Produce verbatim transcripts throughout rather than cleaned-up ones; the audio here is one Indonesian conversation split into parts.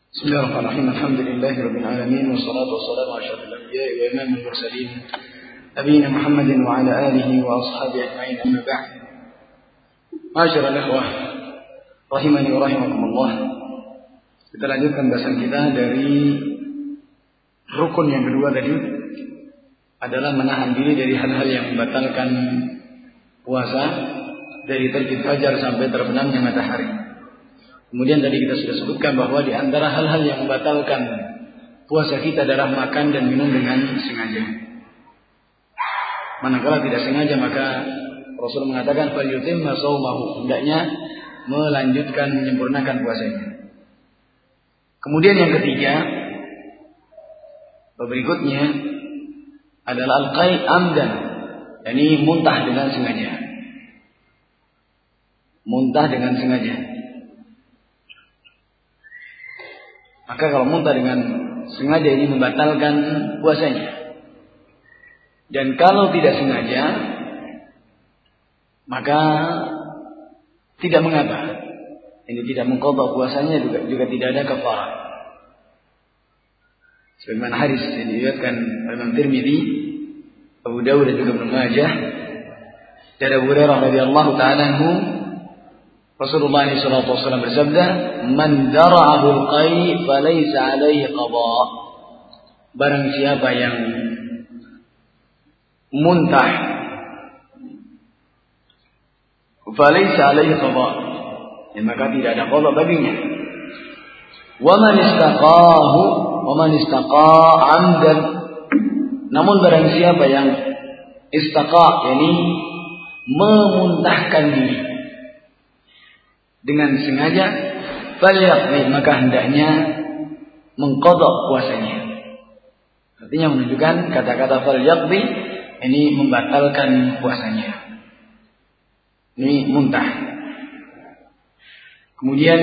Bismillahirrahmanirrahim. Alhamdulillahirabbil alamin wassalatu wassalamu ala asyrafil anbiya'i wa imamil mursalin nabiyina Muhammadin wa ala alihi wa ashabihi ajma'in, amma ba'd. Ma'asyiral ikhwah rahimani wa rahimakumullah. Kita lanjutkan bahasan kita dari rukun yang kedua tadi, adalah menahan diri dari hal-hal yang membatalkan puasa dari terbit fajar sampai terbenamnya matahari. Kemudian tadi kita sudah sebutkan bahwa di antara hal-hal yang membatalkan puasa kita adalah makan dan minum dengan sengaja. Manakala tidak sengaja, maka Rasul mengatakan falyutimma shaumahu, hendaknya melanjutkan menyempurnakan puasanya. Kemudian yang ketiga, berikutnya adalah al-qai' amdan, yakni muntah dengan sengaja. Muntah dengan sengaja. Maka kalau muntah dengan sengaja ini membatalkan puasanya. Dan kalau tidak sengaja, maka tidak mengapa. Ini tidak mengqadha puasanya, juga juga tidak ada kafarah. Sebagaimana hadis yang diriwayatkan oleh Imam Tirmidzi, Abu Dawud dan juga Ibnu Majah dari Abu Hurairah radhiyallahu ta'ala anhu, Rasulullah shallallahu alaihi wasallam bersabda, "Man dara'ahu al-qai' falaysa 'alaihi qada." Barang siapa yang muntah, falaysa 'alaihi qada, ya, maka tidak ada qada baginya. Wa man istaqahu, wa man istaqa 'amdan. Namun barang siapa yang istaqa, yakni memuntahkan diri dengan sengaja, falyaqdi, maka hendaknya mengqadha puasanya. Artinya menunjukkan kata-kata falyaqdi ini membatalkan puasanya. Ini muntah. Kemudian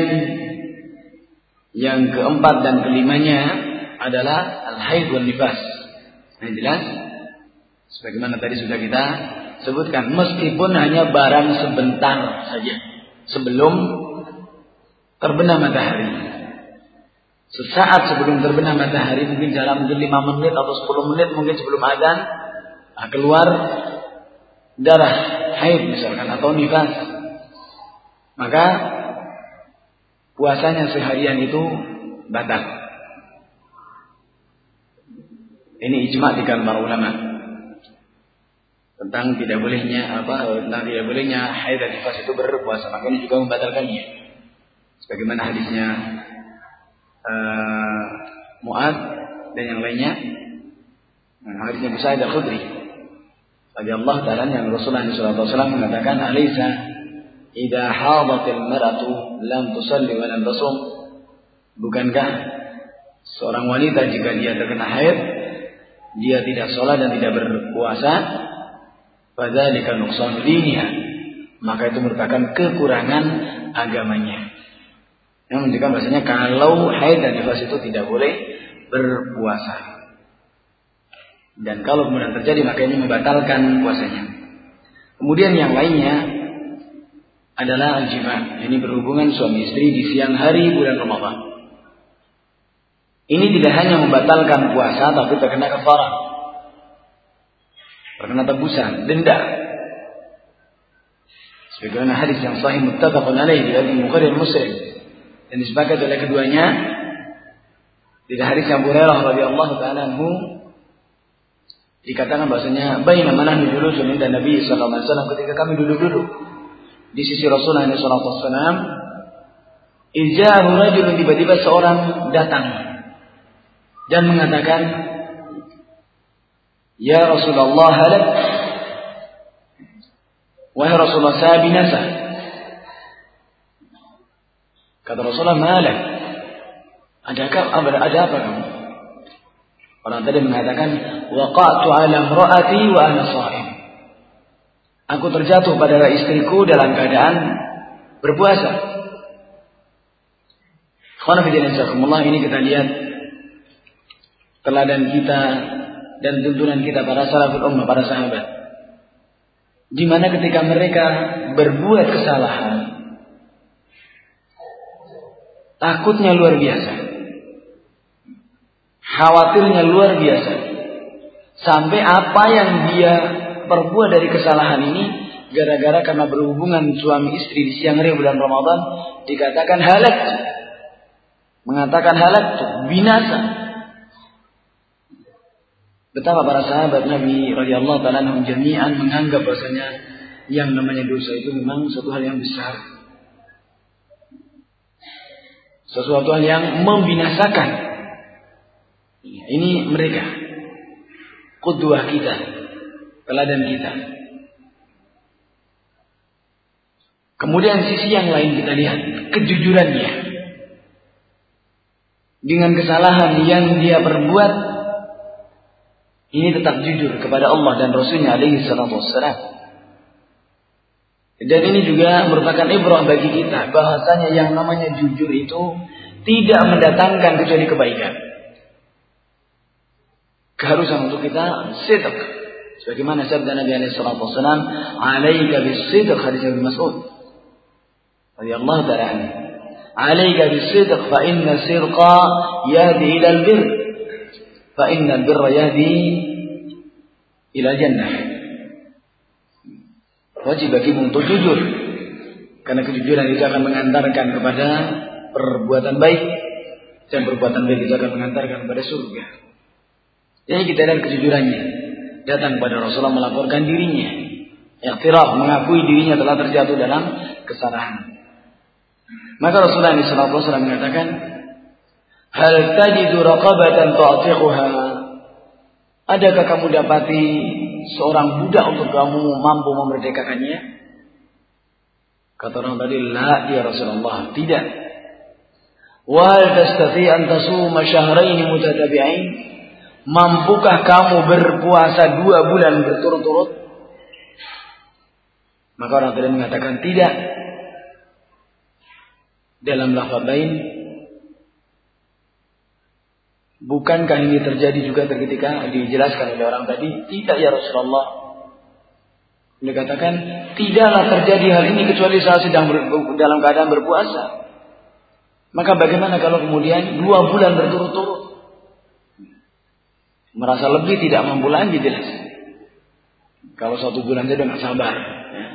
yang keempat dan kelimanya adalah al-haid wal nifas. Nah, jelas sebagaimana tadi sudah kita sebutkan, meskipun hanya barang sebentar saja sebelum terbenam matahari. Sesaat sebelum terbenam matahari, mungkin jarak mungkin lima menit atau sepuluh menit mungkin sebelum azan, nah, keluar darah haid misalkan atau nifas, maka puasanya seharian itu batal. Ini ijma' di kalangan para ulama tentang tidak bolehnya apa tentang tidak bolehnya haid dan nifas itu berpuasa, maka ini juga membatalkannya. Sebagaimana hadisnya uh, Mu'adz dan yang lainnya, nah, hadisnya Abu Sa'id Al-Khudri radhiyallahu ta'ala yang Rasulullah shallallahu alaihi wasallam mengatakan, "Alaysa idza hadatil mar'atu lam tusalli wa lam tasum?" Bukankah seorang wanita jika dia terkena haid, dia tidak sholat dan tidak berpuasa, fadzalika nuqsanu diniha, maka itu merupakan kekurangan agamanya. Yang menunjukkan bahasanya kalau haid dan nifas itu tidak boleh berpuasa. Dan kalau kemudian terjadi, maka ini membatalkan puasanya. Kemudian yang lainnya adalah al-jima', ini berhubungan suami istri di siang hari bulan Ramadan. Ini tidak hanya membatalkan puasa, tapi terkena kafarah, terkena tebusan, denda. Sebagaimana hadis yang sahih muttafaqun alaih dari Bukhari dan Muslim, dan disepakati oleh keduanya dari hadis Abu Hurairah radhiyallahu ta'ala anhu, dikatakan bahasanya bainama nahnu julusun inda Nabi sallallahu alaihi wasallam, ketika kami duduk-duduk di sisi Rasulullah sallallahu alaihi wasallam, ija'ahu rajulun, tiba-tiba seorang datang dan mengatakan, "Ya Rasulullah, halak." Wahai Rasulullah, saya binasa. Kata Rasulullah, "Malak?" Adakah ada apa kamu? Orang tadi mengatakan, "Waqa'tu 'ala imra'ati wa ana sha'im." Aku terjatuh pada istriku dalam keadaan berpuasa. Ikhwan fillah jazakumullah, ini kita lihat teladan kita dan tuntunan kita para salaful ummah, para sahabat, di mana ketika mereka berbuat kesalahan, takutnya luar biasa. khawatirnya luar biasa. Sampai apa yang dia perbuat dari kesalahan ini, gara-gara karena berhubungan suami istri di siang hari bulan Ramadan, dikatakan halak. Mengatakan halak, binasa. Betapa para sahabat Nabi radhiyallahu ta'ala anhum jami'an menganggap bahasanya yang namanya dosa itu memang suatu hal yang besar. Sesuatu hal yang membinasakan. Ini mereka. Qudwah kita. Teladan kita. Kemudian sisi yang lain kita lihat. Kejujurannya. Dengan kesalahan yang dia perbuat, ini tetap jujur kepada Allah dan Rasulnya alaihi salatu wassalam. Dan ini juga merupakan ibrah bagi kita, bahasanya yang namanya jujur itu tidak mendatangkan kecuali kebaikan. Keharusan untuk kita sidq. Sebagaimana sabda Nabi alaihi salatu wassalam, "Alaika bis-sidq," hadis Ibnu Mas'ud radhiyallahu ta'ala anhu. "Alaika bis-sidq fa inna sirqa yahdi ila al-birr." Fa'inna birra yahdi ila jannah. Wajib bagimu untuk jujur, karena kejujuran itu akan mengantarkan kepada perbuatan baik, dan perbuatan baik itu akan mengantarkan kepada surga. Jadi kita lihat kejujurannya. Datang kepada Rasulullah melaporkan dirinya, iktiraf, mengakui dirinya telah terjatuh dalam kesalahan. Maka Rasulullah shallallahu alaihi wasallam mengatakan, hal tajidu raqabatan tu'tiquha? Adakah kamu dapati seorang budak untuk kamu mampu memerdekakannya? Kata orang tadi, la ya Rasulullah, tidak. Wa hal tastati an tasuma syahrayn mutatabi'ain? Mampukah kamu berpuasa dua bulan berturut-turut? Maka orang tadi mengatakan tidak. Dalam lafaz lain, bukankah ini terjadi juga ketika dijelaskan oleh orang tadi? Tidak ya Rasulullah. Dia katakan, tidaklah terjadi hal ini kecuali saat sedang ber, dalam keadaan berpuasa. Maka bagaimana kalau kemudian dua bulan berturut-turut? Merasa lebih tidak mampu lagi jelas. Kalau satu bulan saja nggak sabar. Ya.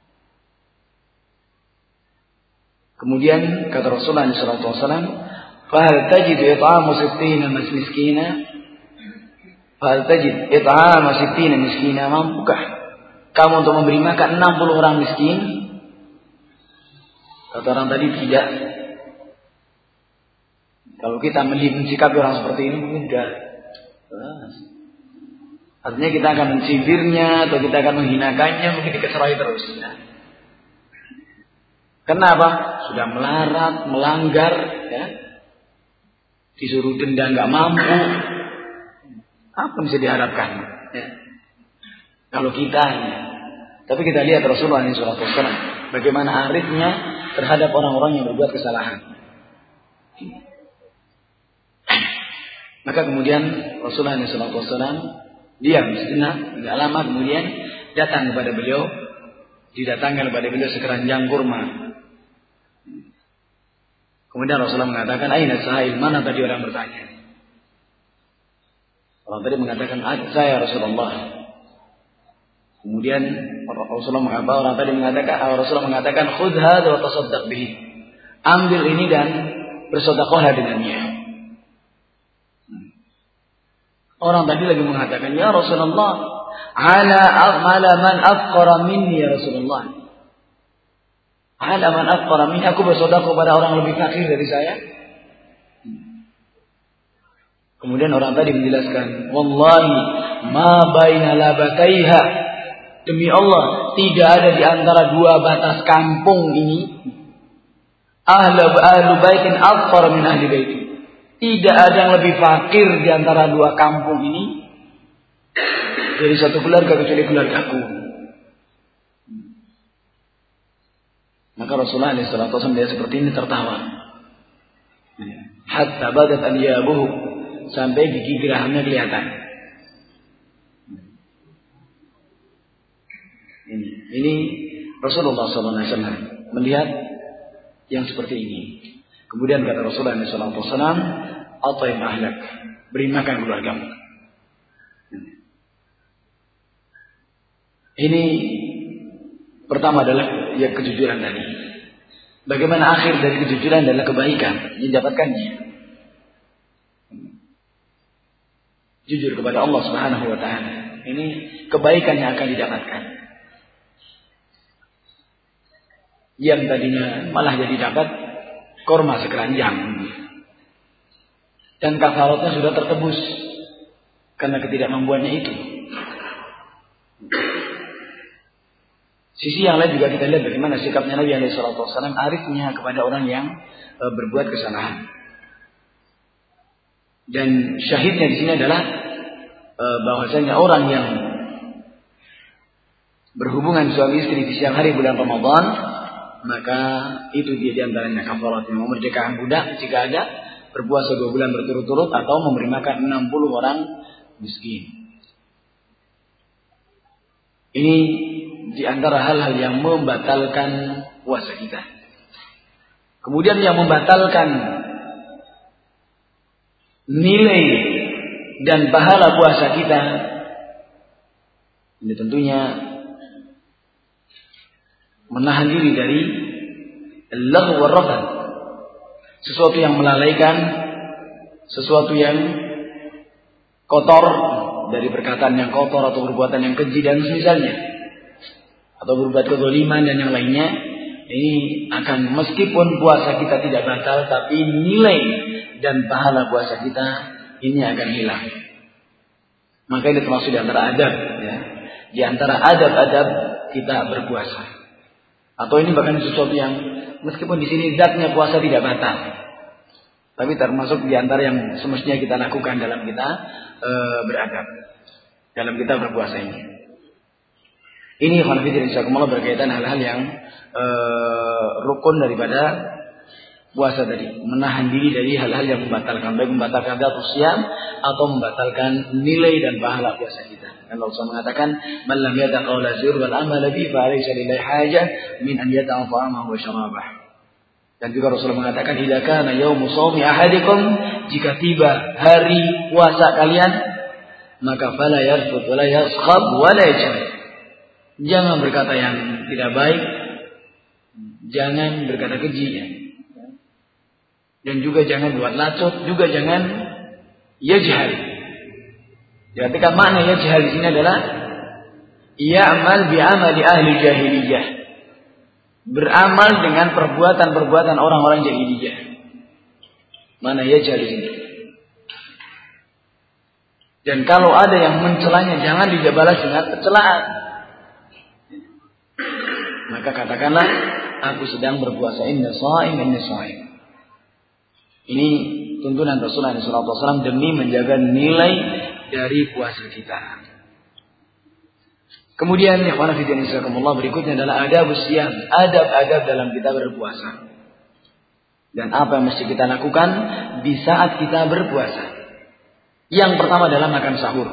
Kemudian kata Rasulullah shallallahu alaihi wasallam, fahal tajid it'amu sittina miskina? Fahal tajid it'amu sittina miskina? Mampukah kamu untuk memberi makan enam puluh orang miskin? Kata orang tadi tidak. Kalau kita mensikapi orang seperti ini mungkin tidak. Artinya kita akan mencibirnya atau kita akan menghinakannya, mungkin dikeserai terus. Kenapa? Sudah melarat, melanggar, ya. Disuruh denda nggak mampu, apa bisa diharapkan? Ya. Kalau kita, ya. Tapi kita lihat Rasulullah shallallahu alaihi wasallam bagaimana arifnya terhadap orang-orang yang berbuat kesalahan. Maka kemudian Rasulullah shallallahu alaihi wasallam diam sejenak, tidak lama kemudian datang kepada beliau, didatangkan kepada beliau sekeranjang kurma. Kemudian Rasulullah mengatakan, aina sa'il, mana tadi orang bertanya? Orang tadi mengatakan, saya Rasulullah. Kemudian Rasulullah mengatakan, orang tadi mengatakan, Rasulullah mengatakan, khudh hadza wa tasaddaq bihi. Ambil ini dan bersedekahlah dengannya. Orang tadi lagi mengatakan, ya Rasulullah, ala ala man afqara minni ya Rasulullah. Ala man afqara minni, aku bersedekah kepada orang lebih fakir dari saya. Kemudian orang tadi menjelaskan, wallahi ma baina labataiha, demi Allah tidak ada di antara dua batas kampung ini ahlu ahlu baitin afqara min ahli baiti. Tidak ada yang lebih fakir di antara dua kampung ini dari satu keluarga kecuali keluargaku. Maka Rasulullah shallallahu alaihi wasallam dia seperti ini tertawa. Hatta badat anyabuhu, sampai gigi gerahnya kelihatan. Ini, ini Rasulullah shallallahu alaihi wasallam melihat yang seperti ini. Kemudian kata Rasulullah shallallahu alaihi wasallam, at'im ahlak, beri makan keluargamu. Ini pertama adalah ya kejujuran tadi. Bagaimana akhir dari kejujuran adalah kebaikan yang didapatkannya. Jujur kepada Allah Subhanahu wa taala. Ini kebaikan yang akan didapatkan. Yang tadinya malah jadi dapat korma sekeranjang. Dan kafaratnya sudah tertebus karena ketidakmampuannya itu. Sisi yang lain juga kita lihat bagaimana sikapnya Nabi alaihi salatu wasallam arifnya kepada orang yang e, berbuat kesalahan. Dan syahidnya di sini adalah e, bahwasanya orang yang berhubungan suami istri di siang hari bulan Ramadan, maka itu dia di antaranya kafaratnya memerdekakan budak jika ada, berpuasa dua bulan berturut-turut, atau memberi makan enam puluh orang miskin. Ini di antara hal-hal yang membatalkan puasa kita. Kemudian yang membatalkan nilai dan pahala puasa kita, ini tentunya menahan diri dari al-laghu war-rafath, sesuatu yang melalaikan, sesuatu yang kotor, dari perkataan yang kotor atau perbuatan yang keji dan semisalnya, atau berbuat kezaliman dan yang lainnya. Ini akan, meskipun puasa kita tidak batal, tapi nilai dan pahala puasa kita ini akan hilang. Maka ini termasuk di antara adab, ya, di antara adab-adab kita berpuasa. Atau ini bahkan sesuatu yang meskipun di sini zatnya puasa tidak batal, tapi termasuk di antara yang semestinya kita lakukan dalam kita e, beradab, dalam kita berpuasa ini. Ini khonafidin insyaallah berkaitan hal-hal yang e, rukun daripada puasa tadi, menahan diri dari hal-hal yang membatalkan, baik membatalkan dzat siam atau membatalkan nilai dan pahala puasa kita. Dan Allah mengatakan, "Man lam yada' qawla zur wal amala bi fa laysa lillahi hajah min an yada'a ta'amahu wa syarabah." Dan juga Rasulullah mengatakan, "Idza kana yaumu shaumi ahadikum," jika tiba hari puasa kalian, maka fala yarfut wa la yaskhab wa la yajhal. Jangan berkata yang tidak baik, jangan berkata keji, ya. Dan juga jangan buat lacut, juga jangan yajhal. Diartikan makna yajhal di sini adalah ya'mal bi amali ahli jahiliyah. Beramal dengan perbuatan-perbuatan orang-orang jahiliyah. Mana yajhal di sini. Dan kalau ada yang mencelanya, jangan dibalas dengan pencelaan. Maka katakanlah, aku sedang berpuasa, inna sha'im, inna sha'im. Ini tuntunan Rasulullah shallallahu alaihi wasallam demi menjaga nilai dari puasa kita. Kemudian ikhwan fillah jazakumullah, berikutnya adalah adabus siyam, adab-adab dalam kita berpuasa. Dan apa yang mesti kita lakukan di saat kita berpuasa. Yang pertama adalah makan sahur.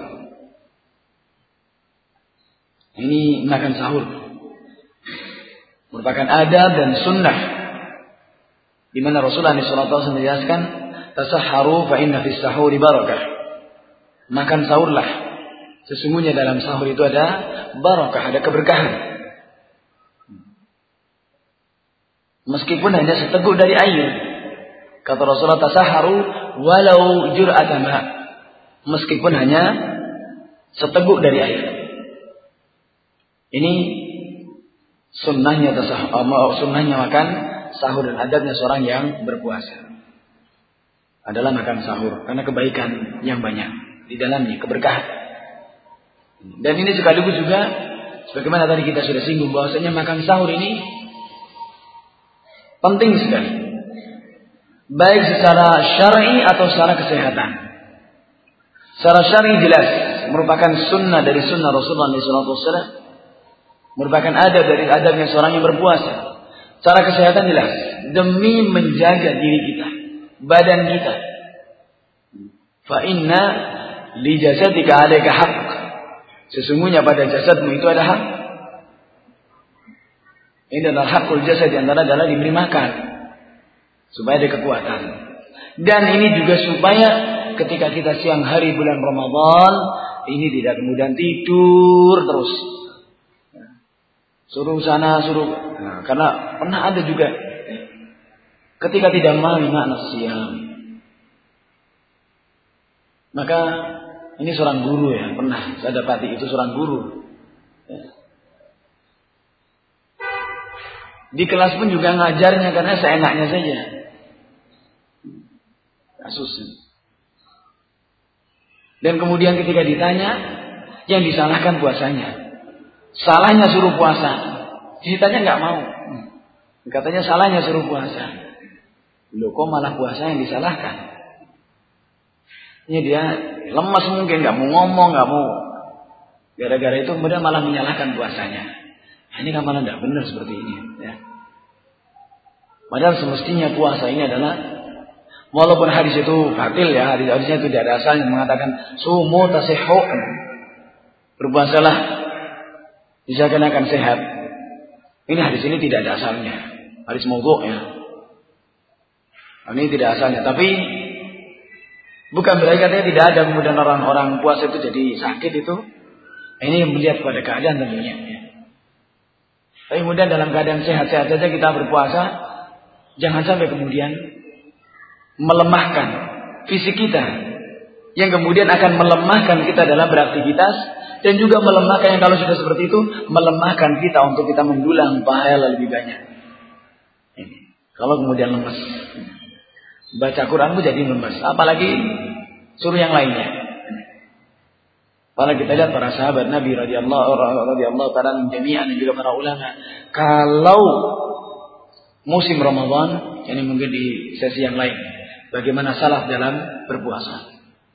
Ini makan sahur merupakan adab dan sunnah, di mana Rasulullah shallallahu alaihi wasallam menjelaskan, tasahharu fa inna fis sahuri barakah. Makan sahurlah, sesungguhnya dalam sahur itu ada barakah, ada keberkahan. Meskipun hanya seteguk dari air. Kata Rasulullah, tasahharu walau jur'atan ma. Meskipun hanya seteguk dari air. Ini sunnahnya tasahhur, sunnahnya makan sahur, dan adabnya seorang yang berpuasa adalah makan sahur, karena kebaikan yang banyak di dalamnya, keberkahan. Dan ini sekaligus juga sebagaimana tadi kita sudah singgung, bahwasanya makan sahur ini penting sekali, baik secara syar'i atau secara kesehatan. Secara syar'i jelas merupakan sunnah dari sunnah Rasulullah shallallahu alaihi wasallam, merupakan adab dari adabnya seorang yang berpuasa. Secara kesehatan jelas, demi menjaga diri kita, badan kita. Fa inna li jasadika 'alaika haqq. Sesungguhnya pada jasadmu itu ada hak. Ini adalah hakul jasad, yang antara adalah diberi makan supaya ada kekuatan. Dan ini juga supaya ketika kita siang hari bulan Ramadan, ini tidak kemudian tidur terus. Suruh sana, suruh. Nah, karena pernah ada juga ketika tidak memahami makna siang. Maka ini seorang guru ya, pernah saya dapati itu seorang guru. Ya. Di kelas pun juga ngajarnya karena seenaknya saja. Kasus. Dan kemudian ketika ditanya, yang disalahkan puasanya. Salahnya suruh puasa. Ditanya nggak mau. Katanya salahnya suruh puasa. Loh kok malah puasa yang disalahkan? Ini dia lemas mungkin, nggak mau ngomong, nggak mau. Gara-gara itu kemudian malah menyalahkan puasanya. Ini kan malah tidak benar seperti ini. Ya. Padahal semestinya puasa ini adalah, walaupun hadis itu batil ya, hadis-hadisnya itu tidak ada asalnya mengatakan sumu tasihhu, berpuasalah disangka akan sehat. Ini hadis ini tidak ada asalnya, hadis maudhu' ya. Ini tidak asalnya, tapi bukan berarti katanya tidak ada kemudian orang-orang puasa itu jadi sakit itu. Ini melihat pada keadaan tentunya. Ya. Tapi kemudian dalam keadaan sehat-sehat saja kita berpuasa, jangan sampai kemudian melemahkan fisik kita, yang kemudian akan melemahkan kita dalam beraktivitas, dan juga melemahkan yang kalau sudah seperti itu, melemahkan kita untuk kita mendulang pahala lebih banyak. Ini. Kalau kemudian lemas, baca Quran pun jadi lemas, apalagi suruh yang lainnya. Para kita lihat para sahabat Nabi radhiyallahu radhiyallahu ta'ala jami'an dan juga para ulama, kalau musim Ramadan, ini mungkin di sesi yang lain, bagaimana salaf dalam berpuasa.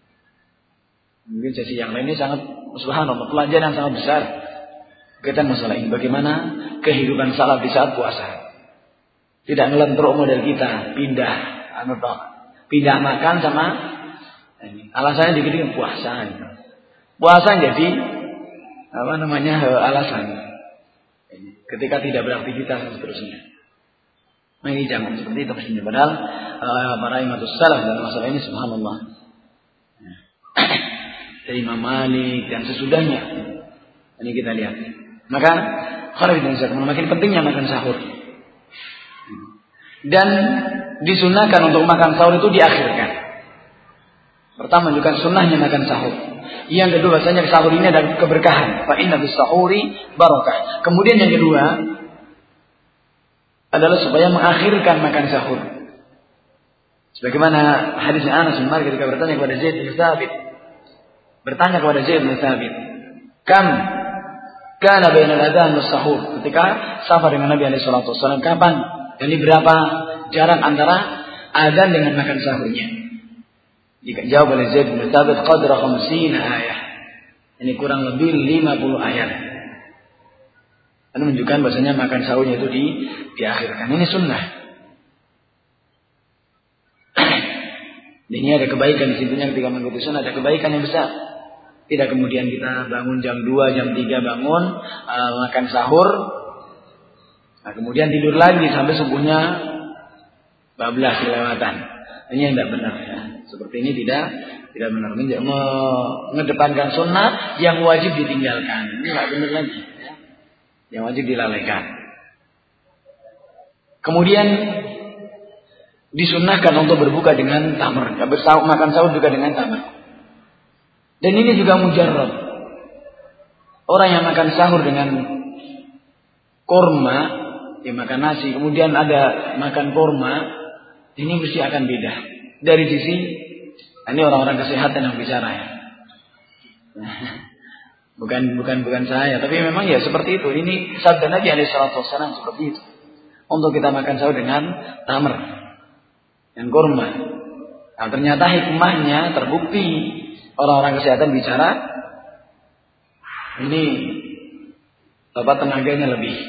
Mungkin sesi yang lain ini sangat subhanallah, pelajaran sangat besar berkaitan masalah ini. Bagaimana kehidupan salaf di saat puasa. Tidak ngelentruk model kita, pindah, anu tok, pindah makan sama ini. Alasannya dikit-dikit puasa. Puasa jadi apa namanya alasan. Ketika tidak beraktivitas dan seterusnya. Nah ini jangan seperti itu mestinya. Padahal uh, para imatus salaf dalam masalah ini subhanallah. Dari Imam Malik dan sesudahnya. Ini kita lihat. Maka kharif dan zakat makin pentingnya makan sahur. Dan disunahkan untuk makan sahur itu diakhirkan. Pertama juga sunnahnya makan sahur. Yang kedua bahasanya sahur ini ada keberkahan. Fa inna bis sahuri barakah. Kemudian yang kedua adalah supaya mengakhirkan makan sahur. Sebagaimana hadisnya Anas bin Malik ketika bertanya kepada Zaid bin Thabit. Bertanya kepada Zaid bin Thabit, "Kam kana bainal adzan was sahur?" Ketika safar dengan Nabi alaihi salatu wasallam, kapan? Jadi berapa jarak antara adzan dengan makan sahurnya? Jika jawab oleh Zaid bin Thabit, qadra khamsina ayah. Ini kurang lebih lima puluh ayat. Ini menunjukkan bahasanya makan sahurnya itu di diakhirkan. Ini sunnah. Ini ada kebaikan di situnya ketika mengikuti sunnah, ada kebaikan yang besar. Tidak kemudian kita bangun jam dua, jam tiga bangun, uh, makan sahur. Nah, kemudian tidur lagi sampai subuhnya bablas kelewatan. Ini yang tidak benar ya. Seperti ini tidak tidak benar. Mengedepankan sunnah yang wajib ditinggalkan. Ini tidak benar lagi ya. Yang wajib dilalaikan. Kemudian disunnahkan untuk berbuka dengan tamar. Ya, bersahur, makan sahur juga dengan tamar. Dan ini juga mujarrab. Orang yang makan sahur dengan korma, dia makan nasi, kemudian ada makan korma, ini mesti akan beda. Dari sisi, ini orang-orang kesehatan yang bicara ya. Bukan bukan bukan saya, tapi memang ya seperti itu. Ini sabda Nabi alaihi salatu wasallam seperti itu. Untuk kita makan sahur dengan tamar dan kurma. Nah, ternyata hikmahnya terbukti. Orang-orang kesehatan bicara ini apa tenaganya lebih.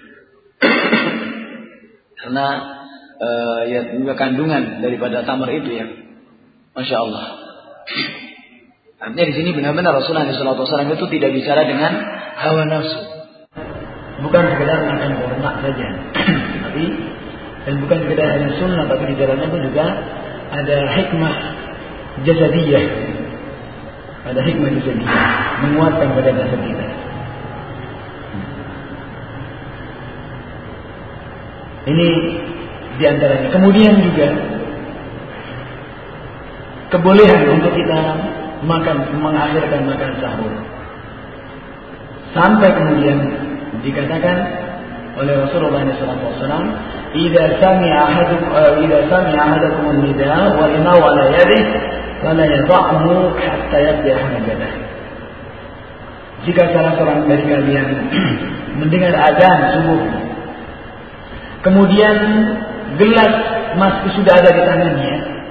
Karena uh, ya juga kandungan daripada tamar itu ya. Masya Allah. Artinya di sini benar-benar Rasulullah shallallahu alaihi wasallam itu tidak bicara dengan hawa nafsu. Bukan sekedar makan kurma saja. Tapi dan bukan sekedar hanya sunnah, tapi di dalamnya itu juga ada hikmah jasadiyah, ada hikmah jasadiyah menguatkan badan jasad kita. Ini diantaranya. Kemudian juga kebolehan untuk kita makan, mengakhirkan makan sahur. Sampai kemudian dikatakan oleh Rasulullah shallallahu alaihi wasallam, "Idza sami'a ahadukum idza sami'a ahadukum an-nidaa wa innahu 'ala yadihi, fala yad'hu hatta yaqdiya hajatah." Jika salah seorang dari kalian mendengar azan subuh, kemudian gelas masih sudah ada di tangannya,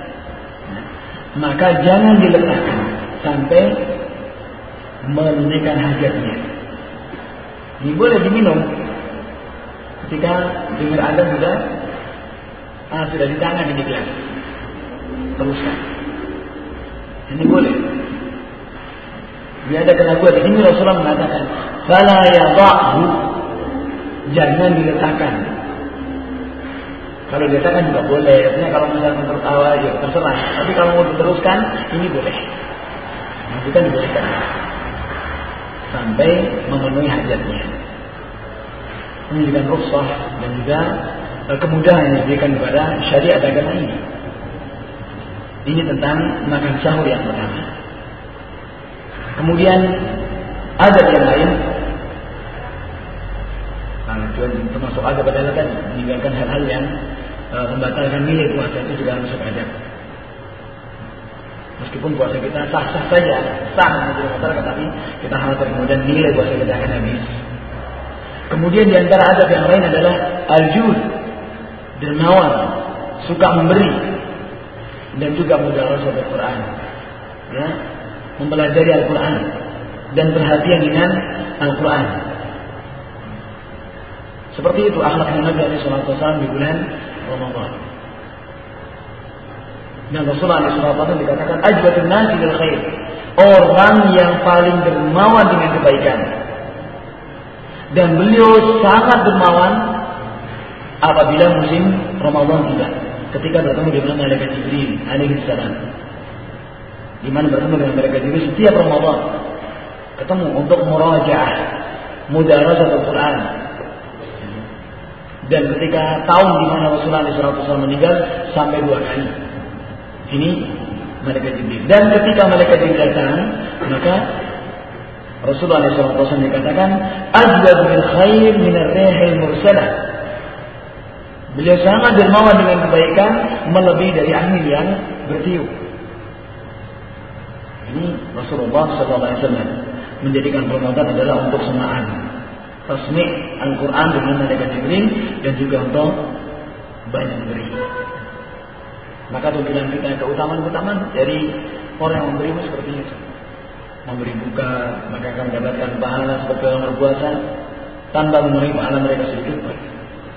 maka jangan diletakkan sampai menunaikan hajatnya. Ini boleh diminum ketika dengar azan sudah ah, sudah di tangan ini gelas, teruskan. Ini boleh. Dia ada keraguan. Di sini Rasulullah mengatakan, "Fala yadh'u," jangan diletakkan. Kalau diletakkan juga boleh. Artinya kalau misalnya tertawa ya terserah. Tapi kalau mau diteruskan, ini boleh. Nah, kita dibolehkan sampai memenuhi hajatnya. Menunjukkan rukhsah dan juga kemudahan yang diberikan kepada syariat agama ini. Ini tentang makan sahur yang pertama. Kemudian adab yang lain, nah, termasuk adab adalah kan meninggalkan hal-hal yang uh, membatalkan nilai puasa, itu juga masuk adab. Meskipun puasa kita sah-sah saja, sah tidak membatalkan, tapi kita khawatir kemudian nilai puasa kita akan habis. Kemudian di antara adab yang lain adalah al-jud, dermawan, suka memberi, dan juga mudarasah Al-Quran, ya, mempelajari Al-Quran dan perhatian dengan Al-Quran. Seperti itu akhlaknya Nabi shallallahu alaihi wasallam di bulan Ramadan. Dan Rasulullah shallallahu alaihi wasallam dikatakan ajwadun nasi bil khair, orang yang paling dermawan dengan kebaikan. Dan beliau sangat dermawan apabila musim Ramadan tiba, ketika bertemu dengan malaikat Jibril alaihi salam. Di mana bertemu dengan malaikat Jibril setiap Ramadan, ketemu untuk murajaah, mudarasah Al-Quran. Dan ketika tahun di mana Rasulullah shallallahu alaihi wasallam meninggal sampai dua kali. Ini malaikat Jibril. Dan ketika malaikat Jibril datang, maka Rasulullah shallallahu alaihi wasallam dikatakan ajwad bil khair min ar-rihil mursalah. Beliau sangat dermawan dengan kebaikan melebihi dari angin yang bertiup. Ini Rasulullah shallallahu alaihi wasallam menjadikan Ramadan adalah untuk semaan, tasmi' Al-Quran dengan malaikat Jibril, dan juga untuk banyak memberi. Maka tuntunan kita keutamaan-keutamaan dari orang yang memberi seperti itu. Memberi buka, maka akan mendapatkan pahala seperti orang berpuasa tanpa memenuhi pahala mereka sedikit pun.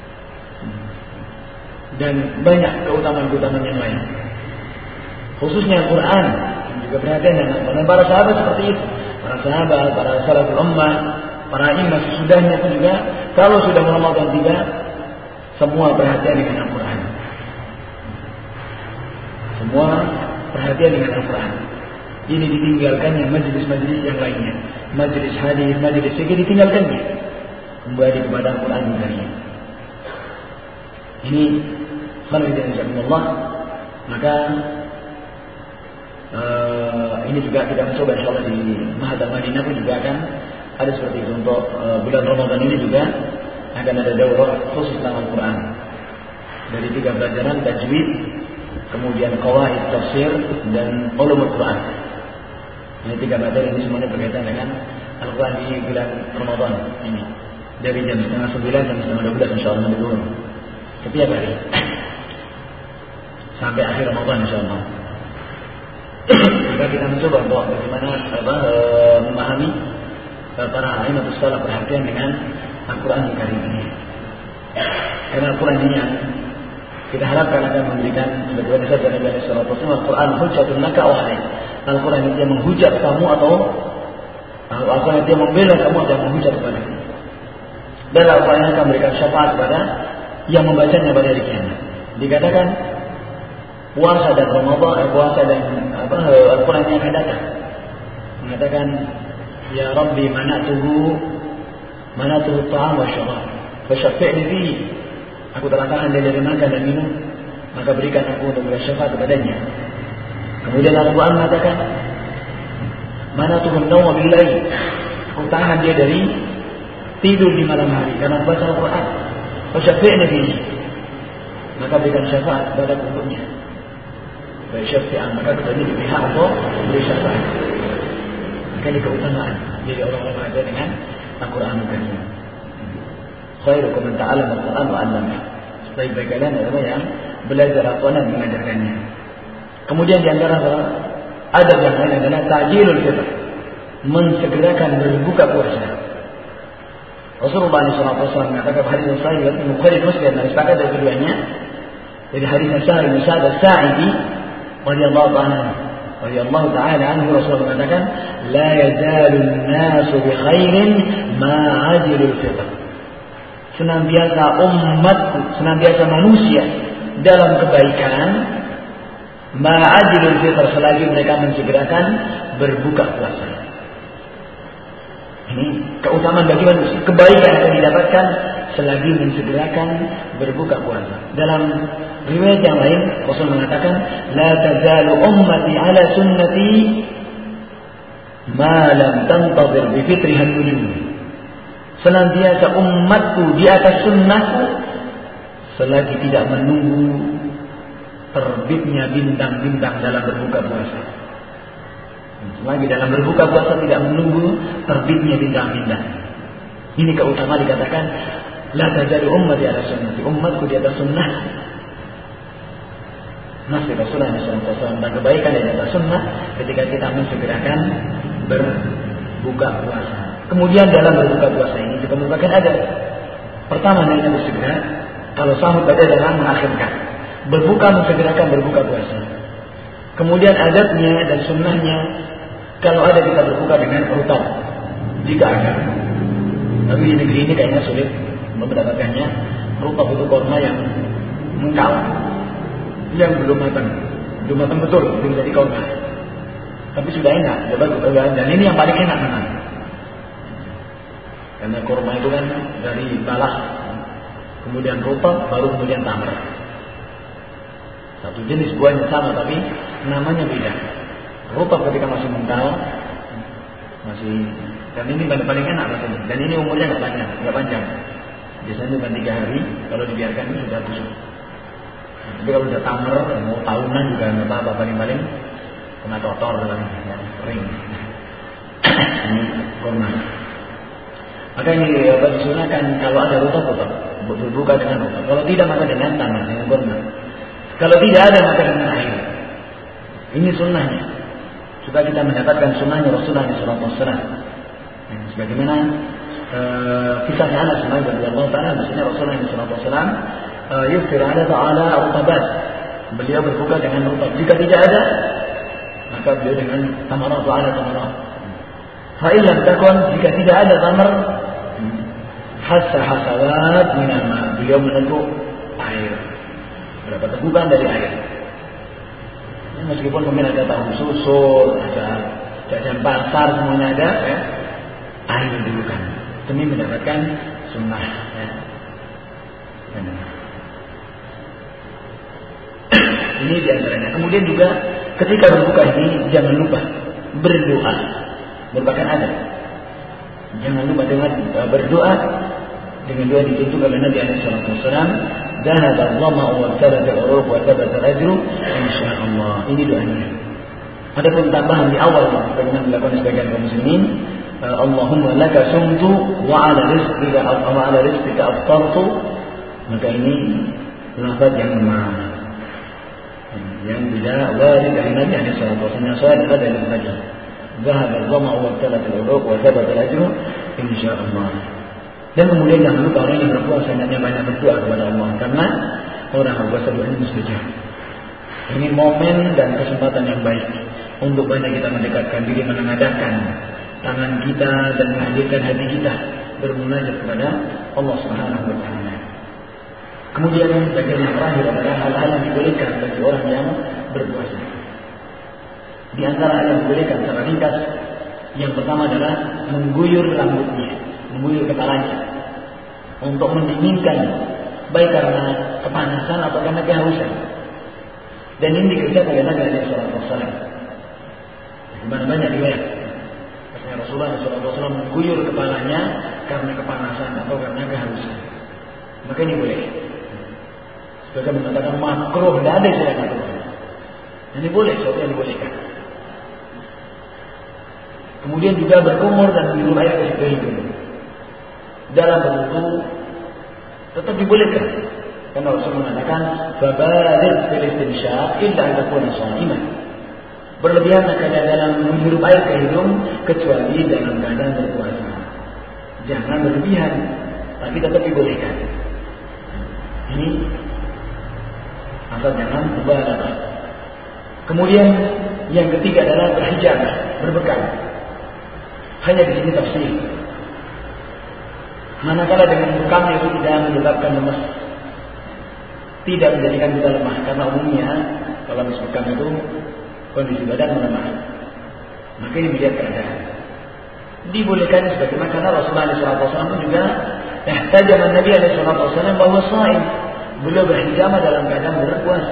Dan banyak keutamaan-keutamaan yang lain. Khususnya Al-Quran, juga perhatian dengan para sahabat seperti itu. Para sahabat, para salaful ummah, para imam sesudahnya pun juga kalau sudah Ramadan tiba, semua perhatian dengan Al-Quran. Semua perhatian dengan Al-Quran. Ini ditinggalkannya majlis-majlis yang lainnya, majlis hadis, majlis fikih ditinggalkannya, kembali kepada Al-Quran misalnya. Ini kalau insyaallah, maka Uh, ini juga kita mencoba insyaallah di Ma'had Al-Madinah pun juga akan ada seperti itu. Untuk uh, bulan Ramadan ini juga akan ada daurah khusus tentang Al-Quran dari tiga pelajaran: tajwid, kemudian qawaid tafsir, dan ulumul Quran. Ini tiga materi ini semuanya berkaitan dengan Al-Quran di bulan Ramadan ini, dari jam setengah sembilan sampai setengah dua belas insyaallah dulu setiap hari sampai akhir Ramadan insyaallah. Maka kita mencoba untuk bagaimana apa, e, memahami e, para imamatus salaf perhatian dengan Al-Quran yang karim ini. Karena Al-Quran ini yang kita harapkan akan memberikan sebagaimana sabda Nabi sallallahu alaihi wasallam, Al-Quran hujjatun laka aw alaik. Al-Quran itu yang menghujat kamu atau Al-Quran itu yang membela kamu atau yang menghujat kepada kamu. Dan Al-Quran akan memberikan syafaat kepada yang membacanya pada hari kiamat. Dikatakan puasa dan Ramadan, puasa dan apa Al-Qur'an yang akan datang. Mengatakan, ya Rabbi manatuhu manatuhu ta'am wa syarab. Fasyafi'ni fihi. Aku telah tahan dia dari makan dan minum, maka berikan aku untuk bersyafaat kepadanya. Kemudian Al-Qur'an mengatakan, manatuhu an-nawm bil-lail. Aku tahan dia dari tidur di malam hari karena baca Al-Qur'an. Fasyafi'ni fihi. Maka berikan syafaat kepada untuknya. Bersyafaat, maka kita ini diberi hak untuk beri syafaat. Maka ini keutamaan jadi orang-orang ada dengan Al-Quran Karim. Khairukum man ta'allama Al-Quran wa 'allama. Sebaik-baik kalian adalah yang belajar Al-Quran dan mengajarkannya. Kemudian di antara adab yang lain adalah ta'jilul fitr, mensegerakan berbuka puasa. Rasulullah shallallahu alaihi wasallam mengatakan hadis yang sahih dari Bukhari Muslim dan sepakat dari keduanya dari hadis Sa'id bin Sa'd As-Sa'idi radhiyallahu ta'ala radhiyallahu ta'ala anhu, Rasulullah mengatakan, la yazalun nasu bi khairin ma ajilul fitr. Senantiasa umatku, senantiasa manusia dalam kebaikan ma ajilul fitr, selagi mereka mensegerakan berbuka puasa. Ini keutamaan bagi manusia, kebaikan yang didapatkan selagi mensegerakan berbuka puasa. Dalam riwayat yang lain Rasul mengatakan, la tazalu ummati ala sunnati ma lam tantazir bi fitriha nujum. Senantiasa umatku di atas sunnahku selagi tidak menunggu terbitnya bintang-bintang dalam berbuka puasa. Selagi dalam berbuka puasa tidak menunggu terbitnya bintang-bintang. Ini keutamaan dikatakan, la tazalu ummati ala sunnati, umatku di atas sunnah. Nasib Rasulullah shallallahu alaihi wasallam dan kebaikan di atas sunnah ketika kita mensegerakan berbuka puasa. Kemudian dalam berbuka puasa ini juga merupakan adab. Pertama yang harus segera, kalau sahur pada adalah mengakhirkan. Berbuka mensegerakan berbuka puasa. Kemudian adabnya dan sunnahnya, kalau ada kita berbuka dengan rutab, jika ada. Tapi di negeri ini kayaknya sulit mendapatkannya. Rutab itu korma yang mengkal, yang belum matang, belum matang betul, belum jadi korma. Tapi sudah enak, sudah bagus. Dan ini yang paling enak memang. Karena korma itu kan dari balas, kemudian rutab, baru kemudian tamar. Satu jenis buahnya sama tapi namanya beda. Rutab ketika masih mengkal, masih, dan ini paling enak rasanya. Dan ini umurnya nggak panjang, nggak panjang. Biasanya cuma tiga hari, kalau dibiarkan itu sudah busuk. Tapi kalau sudah tamar, mau tahunan juga nggak apa-apa, paling-paling kena kotor dan ya, kering. Ini korma. Maka ini apa disunahkan kalau ada rutab-rutab berbuka dengan rutab. Kalau tidak maka dengan tamar, dengan korma. Kalau tidak ada maka dengan air. Ini sunnahnya. Supaya kita mendapatkan sunnahnya Rasulullah shallallahu alaihi wasallam. Sebagaimana uh, kisahnya Anas bin Malik radhiyallahu ta'ala, maksudnya Rasulullah shallallahu alaihi wasallam yuftir ala ta'ala rutabat. Beliau berbuka dengan rutab. Jika tidak ada, maka beliau dengan tamarat wa ala tamarat. Fa in lam takun, jika tidak ada tamar, hassa hasawat minal ma. Beliau meneguk air. Berapa tegukan dari air. Ya, meskipun mungkin ada tahu susul, ada jajan pasar, semuanya ada, ya, air ditegukan demi mendapatkan sunnah. Ya. Ini diantaranya. Kemudian juga ketika berbuka ini jangan lupa berdoa, merupakan adab. Jangan lupa dengan uh, berdoa. Dengan doa dituntut oleh Nabi alaihi wasallam, "Dhahaba adh-dhama'u wa thabata al-'uruq wa thabata al-ajru insyaallah." Ini doanya. Ada pun tambahan di awal bagaimana dilakukan sebagian kaum muslimin, Allahumma laka sumtu wa 'ala rizqika wa 'ala rizqika aftartu. Maka ini lafaz yang lemah, yang tidak warid dari Nabi alaihi wasallam. Yang saya adalah dari Nabi. Dhahaba adh-dhama'u wa thabata al-'uruq wa thabata al-ajru insyaallah. Dan kemudian jangan lupa orang yang berpuasa hendaknya banyak berdoa kepada Allah, karena orang berpuasa doa ini mustajab. Ini momen dan kesempatan yang baik untuk banyak kita mendekatkan diri, menengadahkan tangan kita dan menghadirkan hati kita bermunajat kepada Allah Subhanahu wa taala. Kemudian bagian yang terakhir adalah hal-hal yang dibolehkan bagi orang yang berpuasa. Di antara hal yang dibolehkan secara ringkas, yang pertama adalah mengguyur rambutnya, mengguyur kepalanya, untuk mendinginkan, baik karena kepanasan atau karena kehausan. Dan ini dikerjakan oleh Nabi Alaihi Wasallam. Di mana banyak riwayat, katanya Rasulullah Shallallahu Alaihi Wasallam mengguyur kepalanya karena kepanasan atau karena kehausan. Maka ini boleh. Sebagai mengatakan makruh, tidak ada istilah makruh. Ini boleh, sesuatu yang dibolehkan. Kemudian juga berkumur dan minum air dari hidung dalam berwudu tetap dibolehkan. Karena Rasul mengatakan, "Babadir fil istinsyaq illa an takuna sha'iman." Berlebihan kadang dalam menghirup air ke hidung kecuali dalam keadaan berpuasa. Jangan berlebihan, tapi tetap dibolehkan. Ini asal jangan mubalah. Kemudian yang ketiga adalah berhijab, berbekam. Hanya di sini tafsir. Manakala dengan bekam itu tidak menyebabkan lemas, tidak menjadikan kita lemah, karena umumnya kalau habis bekam itu kondisi badan melemah. Maka ini melihat keadaan. Dibolehkan sebagaimana karena Rasulullah shallallahu alaihi wasallam juga ihtajama Nabi shallallahu alaihi wasallam bahwa shaim, beliau berhijama dalam keadaan berpuasa.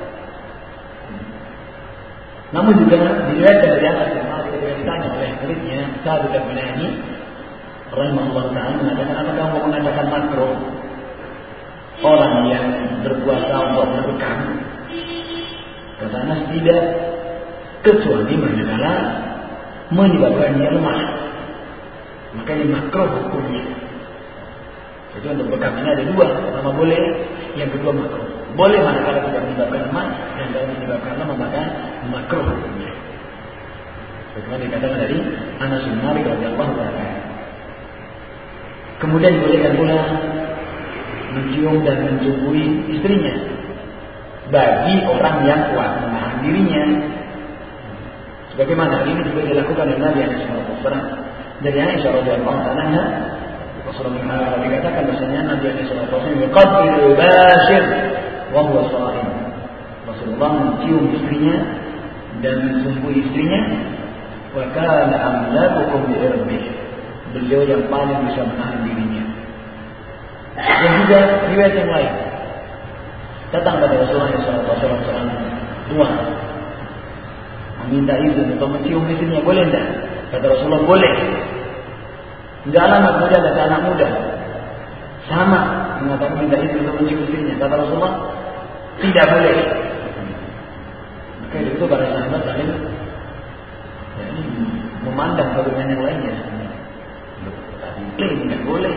Namun juga diriwayatkan dari Anas bin Malik ketika ditanya oleh muridnya Thabit al-Bunani rahimahullah ta'ala mengatakan, apakah kamu mengatakan makruh orang yang berpuasa untuk berbekam? Kata Anas, tidak, kecuali manakala menyebabkan dia lemah, maka ini makruh hukumnya. Jadi untuk bekam ini ada dua, pertama boleh, yang kedua makruh. Boleh manakala tidak menyebabkan lemah, dan kalau menyebabkan lemah maka makruh hukumnya. Bagaimana dikatakan dari Anas bin Malik radhiyallahu anhu. Kemudian dibolehkan pula mencium dan mencubui istrinya bagi orang yang kuat menahan dirinya. Sebagaimana ini juga dilakukan oleh Nabi shallallahu alaihi wasallam. Dari Aisyah radhiyallahu anha, Rasulullah dikatakan bahasanya Nabi shallallahu alaihi wasallam yuqabbilu bashir wa huwa sha'im. Rasulullah mencium istrinya dan mencubui istrinya. Wa kana amlakukum bi irbihi. Beliau yang paling bisa menahan dirinya. Dan juga riwayat yang lain datang pada Rasulullah shallallahu alaihi wasallam dua meminta izin untuk mencium istrinya, boleh tidak? Kata Rasulullah, boleh. Tidak lama kemudian ada anak muda sama mengatakan minta izin untuk mencium istrinya. Kata Rasulullah, tidak boleh. Maka itu para sahabat saling ya, ini memandang satu dengan yang lainnya. Ini tidak boleh.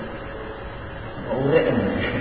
Urek.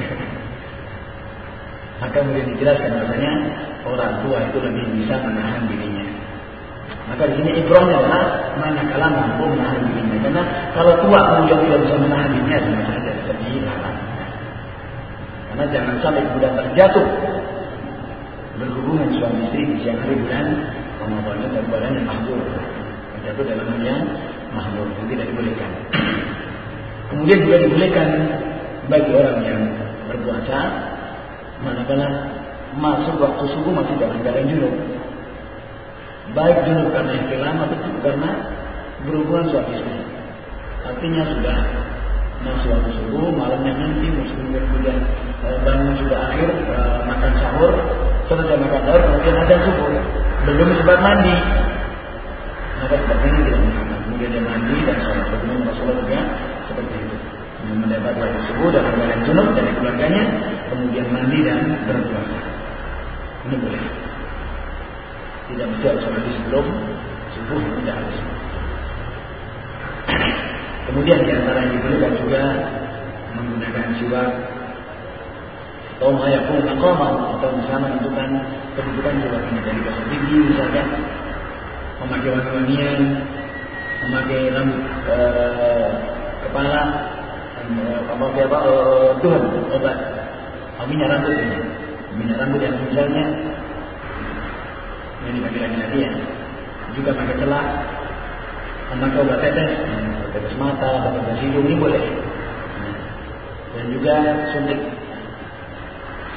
Maka kemudian dijelaskan bahasanya orang tua itu lebih bisa menahan dirinya. Maka di sini ibrahnya adalah manakala mampu menahan dirinya. Karena kalau tua kemudian tidak bisa menahan dirinya, sama saja seperti larang. Karena jangan sampai kemudian terjatuh berhubungan suami istri di siang hari bulan Ramadan dan bulan yang mahdzur. Terjatuh dalam hal yang mahdzur, yang tidak dibolehkan. Kemudian juga dibolehkan bagi orang yang berpuasa manakala masuk waktu subuh masih dalam keadaan junub, baik junub karena ihtilam atau karena berhubungan suami istri. Artinya sudah masuk waktu subuh, malamnya mimpi, meskipun kemudian bangun sudah akhir makan sahur, selesai makan sahur kemudian ada subuh, belum sempat mandi, maka seperti ini tidak mengapa. Kemudian dia mandi dan sholat. Bagaimana Rasulullah juga seperti itu, mendapat waktu subuh dalam keadaan junub dari keluarganya, kemudian mandi dan berpuasa. Ini boleh. Tidak mesti harus mandi sebelum subuh, tidak harus. Kemudian di antara yang dibolehkan juga menggunakan siwak atau mayakun maqamah, atau misalnya menentukan kedudukan siwak ini dari gosok gigi misalkan, memakai wangi-wangian, memakai rambut e, kepala, memakai apa e, duhan obat, minyak rambut ini, minyak rambut yang misalnya ini bagi laki-laki ya, juga pakai celak, memakai obat tetes, tetes mata, obat tetes hidung, ini boleh. Dan juga suntik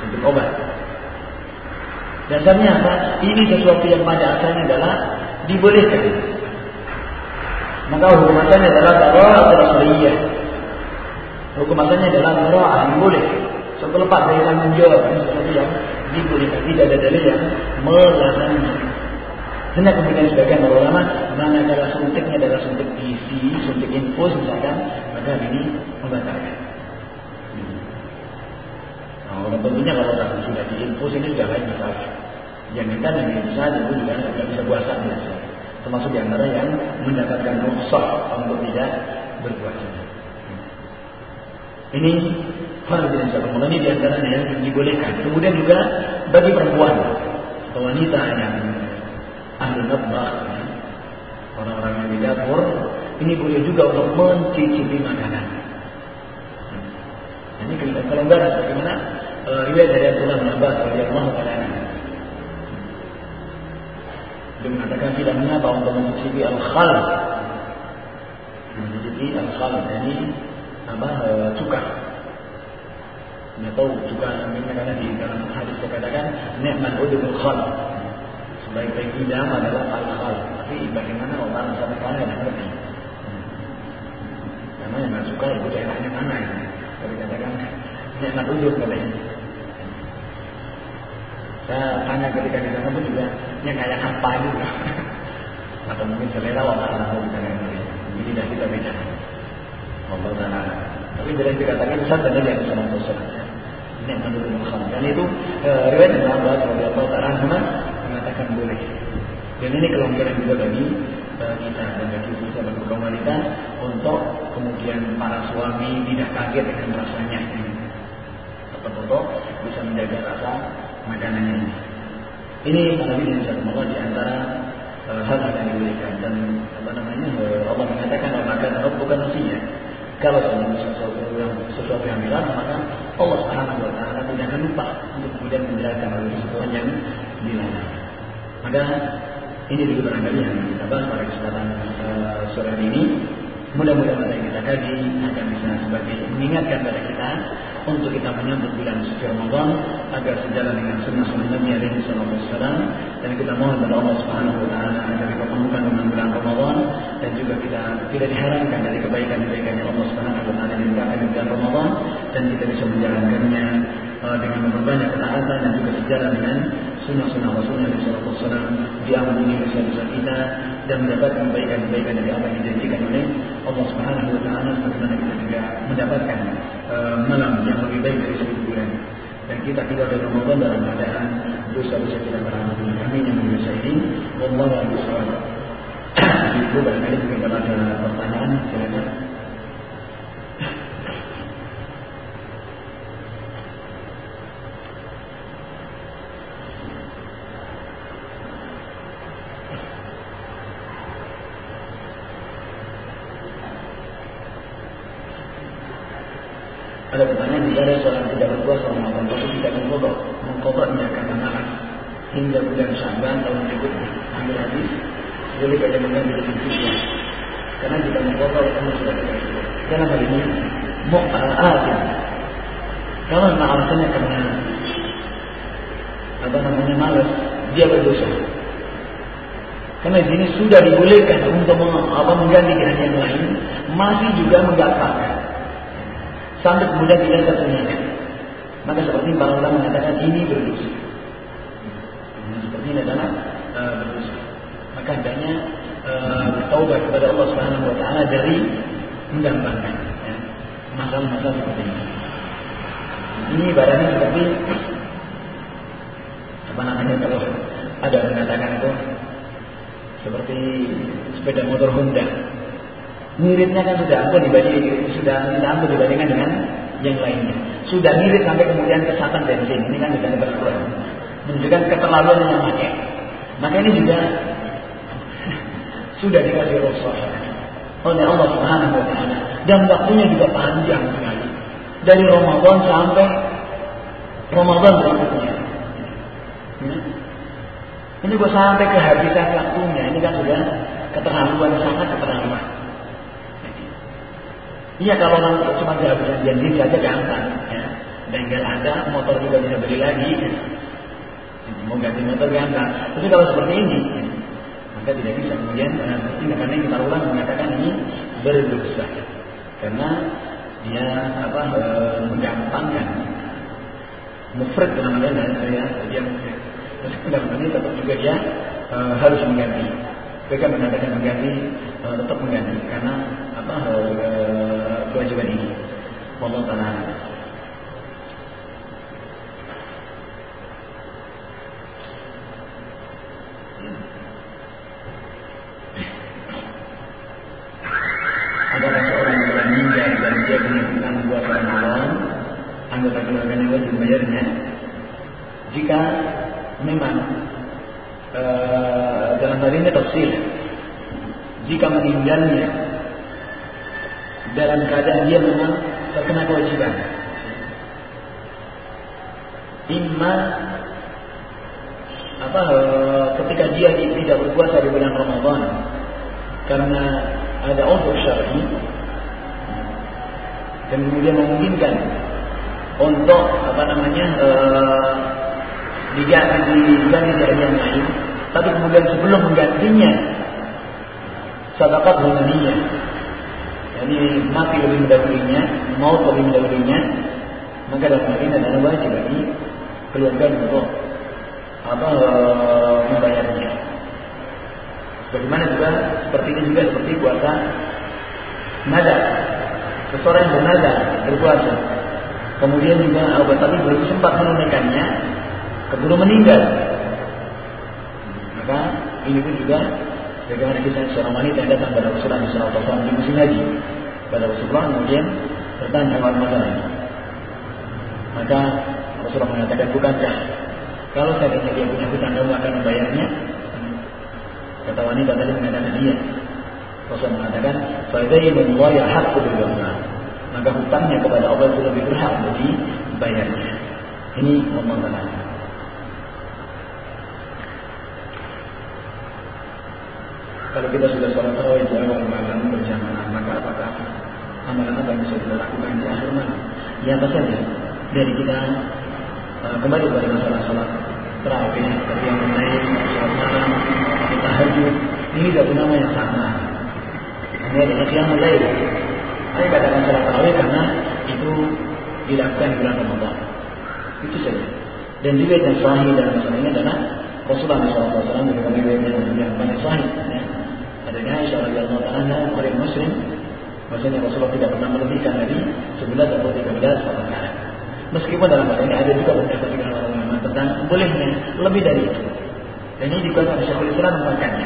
suntik obat. Dasarnya apa? Ini sesuatu yang pada asalnya adalah dibolehkan. Maka hukum asalnya adalah bara'ah al-asriyah. Hukum asalnya adalah bara'ah yang boleh. So, terlepas dari tanggung jawab, ini sesuatu yang dibolehkan. Tidak ada dalil yang melarangnya. Hanya kemudian sebagian para ulama, manakala suntiknya adalah suntik P C, suntik infus misalkan, maka ini membatalkan. Nah, orang tentunya kalau sudah di infus ini sudah lain masalah. Jangan kan yang bisa itu juga tidak bisa puasa biasa. Termasuk di antara yang mendapatkan rukhsah untuk tidak berpuasa. Ini fardu yang saya ini di antaranya yang dibolehkan. Kemudian juga bagi perempuan atau wanita yang ahli nafkah, orang-orang yang di dapur, ini boleh juga untuk mencicipi makanan. Ini kelonggaran bagaimana riwayat dari Abdullah bin Abbas radhiyallahu taala. Dia mengatakan tidak mengapa untuk mencicipi al-khal. Mencicipi al-khal ini apa cuka. Anda tahu cuka namanya karena di dalam hadis dikatakan ni'mal udul khal. Sebaik-baik idam adalah al-khal. Tapi bagaimana orang sampai sana tidak ngerti. Karena yang tidak suka itu daerahnya mana ya. Tapi katakan ni'mal udul katanya. Saya tanya ketika di sana pun juga yang kayak apa juga. Atau mungkin selera Allah tahu kita yang ini. Ini tidak kita beda. Allah taala. Tapi jelas dikatakan satu dan yang sama sama. Ini menurut Muhammad. Dan itu riwayat Ibnu Abbas radhiyallahu taala mengatakan boleh. Dan ini kelonggaran juga bagi kita dan bagi kita bagi kaum wanita untuk kemudian para suami tidak kaget dengan rasanya ini. Tetap untuk bisa menjaga rasa makanannya ini. Ini Nabi sallallahu di antara hal yang diberikan dan apa namanya Allah mengatakan maka bukan nasinya. Kalau sesuatu yang sesuatu yang dilarang maka Allah Subhanahu wa taala tidak akan lupa untuk kemudian menjelaskan hal sesuatu yang dilarang. Maka ini juga barangkali yang kita bahas pada kesempatan uh, sore hari ini. Mudah-mudahan apa yang kita kaji akan bisa sebagai mengingatkan kepada kita untuk kita menyambut bulan suci Ramadan agar sejalan dengan sunnah-sunnah Nabi alaihi wasallam, dan kita mohon kepada Allah Subhanahu wa taala agar kita pertemukan dengan bulan Ramadan dan juga kita tidak diharamkan dari kebaikan-kebaikan yang Allah Subhanahu wa taala berikan di bulan Ramadan dan kita bisa menjalankannya uh, dengan memperbanyak ketaatan dan juga sejalan dengan sunnah-sunnah Rasulullah sallallahu alaihi wasallam, diampuni dosa-dosa kita dan mendapatkan kebaikan-kebaikan dari apa yang dijanjikan oleh Allah Subhanahu wa taala, sebagaimana kita juga mendapatkan uh, malam yang lebih baik dari seribu bulan. Dan kita keluar dari Ramadan dalam keadaan dosa-dosa kita berampun. Amin yang dosa ini. Wallahu a'lam bishawab. Itu barangkali mungkin kalau ada pertanyaan silakan. Ada pertanyaan, jika ada seorang tidak berpuasa Ramadan tapi tidak mengkodok, mengkodoknya karena malas hingga bulan Sya'ban tahun berikutnya, ambil hadis, boleh pada mengambil dengan fidyah. Karena jika mengkodok itu sudah tidak cukup. Dalam hal ini, mu'alatin. Kalau memang alasannya karena apa namanya malas, dia berdosa. Karena di sini sudah dibolehkan untuk apa mengganti dengan yang lain, masih juga menggagalkan. Sampai kemudian tidak tertunaikan. Maka seperti para ulama mengatakan ini berdosa. Nah, seperti ini adalah uh, berdosa. Maka hendaknya uh, bertaubat kepada Allah Subhanahu wa taala dari menggampangkan ya, masalah-masalah seperti ini. Ini ibaratnya seperti apa namanya kalau ada yang mengatakan itu seperti sepeda motor Honda. Miripnya kan sudah ampun dibanding sudah tidak ampun dibandingkan dengan yang lainnya. Sudah mirip sampai kemudian kesatan bensin. Ini kan sudah berkurang. Menunjukkan keterlaluan yang pakai. Maka ini juga sudah dikasih rukhsah oleh Allah Subhanahu wa taala dan waktunya juga panjang sekali. Dari Ramadan sampai Ramadan berikutnya. Ya. Ini kok sampai kehabisan waktunya. Ini kan sudah keterlaluan, sangat keterlaluan. Iya kalau orang cuma kehabisan janji saja gampang, ya. bengkel ada, motor juga bisa beli lagi. Mau ganti motor gampang. Tapi kalau seperti ini, maka tidak bisa. Kemudian tindakan yang kita ulang mengatakan ini berdosa karena dia apa e, menggampangkan mufrad namanya dan saya dia mufrad. Meskipun dalam ini tetap juga dia e, harus mengganti. Mereka mengatakan mengganti e, tetap mengganti karena apa e, kewajiban ini. Wallahu ta'ala. Adakah seorang yang telah meninggal dan dia punya hutang buat Ramadan, anggota keluarganya wajib membayarnya? Jika memang ee, dalam hal ini tafsir, jika meninggalnya dalam keadaan dia memang terkena kewajiban, imma apa ee, ketika dia tidak berpuasa di bulan Ramadan karena ada uzur syar'i dan kemudian memungkinkan untuk apa namanya ee, diganti diganti dari yang lain, tapi kemudian sebelum menggantinya sedekah hunaniyah, jadi mati lebih mendahulunya, maut lebih mendahulunya, maka dalam hal ini adalah wajib bagi keluarga untuk apa ee, membayarnya. Bagaimana juga seperti ini juga seperti puasa nadar. Seseorang yang bernadar berpuasa, kemudian juga obat tapi belum sempat menunaikannya, keburu meninggal. Maka ini pun juga bagaimana kisah seorang wanita yang datang pada Rasulullah shallallahu alaihi wasallam di musim haji. Pada Rasulullah kemudian bertanya tentang masalah ini. Maka Rasulullah mengatakan, bukankah kalau seandainya dia punya hutang kamu akan membayarnya? Kata wanita tadi mengatakan iya. Rasul mengatakan, "Fadainun wa yahaqqu bil ghurma." Maka hutangnya kepada Allah itu lebih berhak untuk dibayarnya. Ini pemahaman. Kalau kita sudah sholat tarawih di awal malam berjamaah, maka apakah amalan apa yang bisa kita lakukan di akhir malam? Ya apa saja dari kita uh, kembali kepada masalah sholat tarawih, seperti yang menaik, sholat malam, kita tahajud, ini tidak nama yang sama. Ini adalah qiyamul lail. Saya katakan sholat tarawih karena itu dilakukan di bulan Ramadan. Itu saja. Dan juga yang sahih dalam masalah ini adalah Rasulullah shallallahu alaihi wasallam dengan riwayat yang paling sahih. Ya. Adanya Aisyah radhiyallahu anha orang Muslim, maksudnya Rasulullah tidak pernah melebihkan dari sebelas atau tiga belas rakaat. Meskipun dalam hal ini ada juga pendapat dengan orang ulama tentang bolehnya lebih dari itu. Dan ini juga oleh Syekhul Islam mengatakannya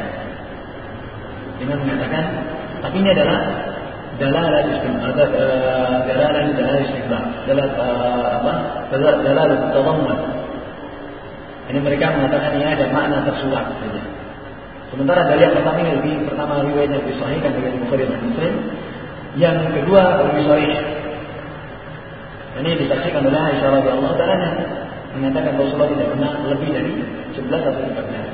dengan mengatakan, tapi ini adalah dalalah istiqbal, dalalah dalalah istiqbal, dalalah apa? Dalalah tadammun. Ini mereka mengatakan ini ada makna tersurat saja. Sementara dari yang pertama ini lebih pertama riwayatnya lebih sahih kan dari Bukhari dan Muslim. Yang kedua lebih sahih. Ini disaksikan oleh Aisyah radhiyallahu anha mengatakan Rasulullah tidak pernah lebih dari sebelas atau tiga belas.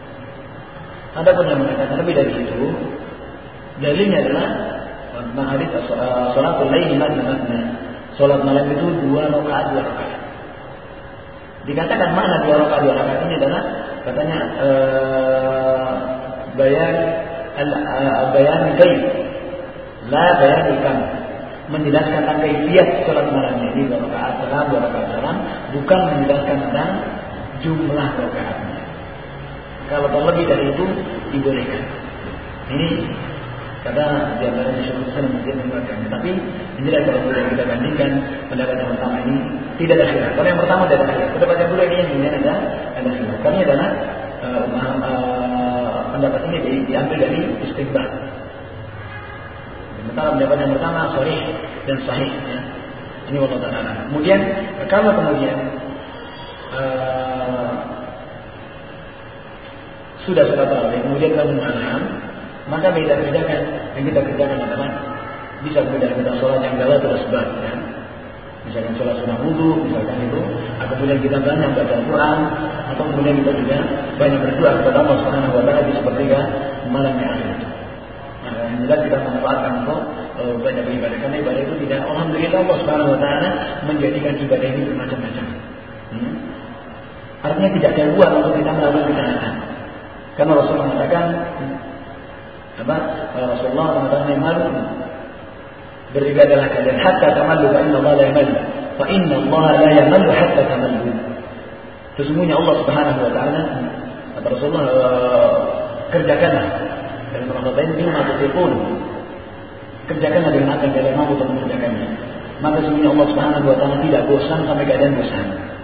Adapun yang mengatakan lebih dari itu, dalilnya adalah hadis salatul lail matna. Salat malam itu dua rakaat dua rakaat. Dikatakan mana dua rakaat dua rakaat ini adalah katanya uh, bayan al uh, bayan kaif la bayan ikam, menjelaskan tentang kaifiat salat malamnya ini dua rakaat salam dua rakaat salam, bukan menjelaskan tentang jumlah rakaatnya. Kalau terlebih dari itu dibolehkan. Ini kata di antara Syekhul Islam mungkin mengeluarkannya. Tapi ini adalah kalau sudah kita bandingkan pendapat yang pertama ini tidak ada khilaf. Kalau yang pertama ada khilaf. Pendapat yang kedua ini yang kemudian ada ada khilaf. Karena adalah uh, uh, pendapat ini di, diambil dari istinbat. Sementara pendapat yang pertama sahih dan sahih. Ya. Ini wallahu ta'ala. Kemudian kalau kemudian uh, sudah sholat tarawih, kemudian bangun malam, maka beda-bedakan yang kita kerjakan adalah bisa berbeda-beda sholat yang dalam terus sebab, ya. Misalkan sholat sunnah wudu, misalkan itu, atau kemudian kita banyak baca Al-Quran, atau kemudian kita juga banyak berdoa kepada Allah Subhanahu Wa Taala di sepertiga malam yang akhir. Nah, yang jelas kita manfaatkan untuk uh, banyak ibadah, karena ibadah itu tidak, alhamdulillah Allah Subhanahu Wa Taala menjadikan ibadah ini bermacam-macam. Hmm? Artinya tidak ada ruang untuk kita melakukan ketaatan. Karena Rasulullah mengatakan, apa? Rasulullah mengatakan yang malu beribadahlah kalian hatta tamallu fa inna Allah la yamallu fa inna Allah la yamallu hatta tamallu. Sesungguhnya Allah Subhanahu Wa Taala, kata Rasulullah, kerjakanlah dalam rangka ini bima tuqul. Kerjakanlah dengan apa yang kalian mampu untuk mengerjakannya. Maka sesungguhnya Allah Subhanahu Wa Taala tidak bosan sampai keadaan bosan.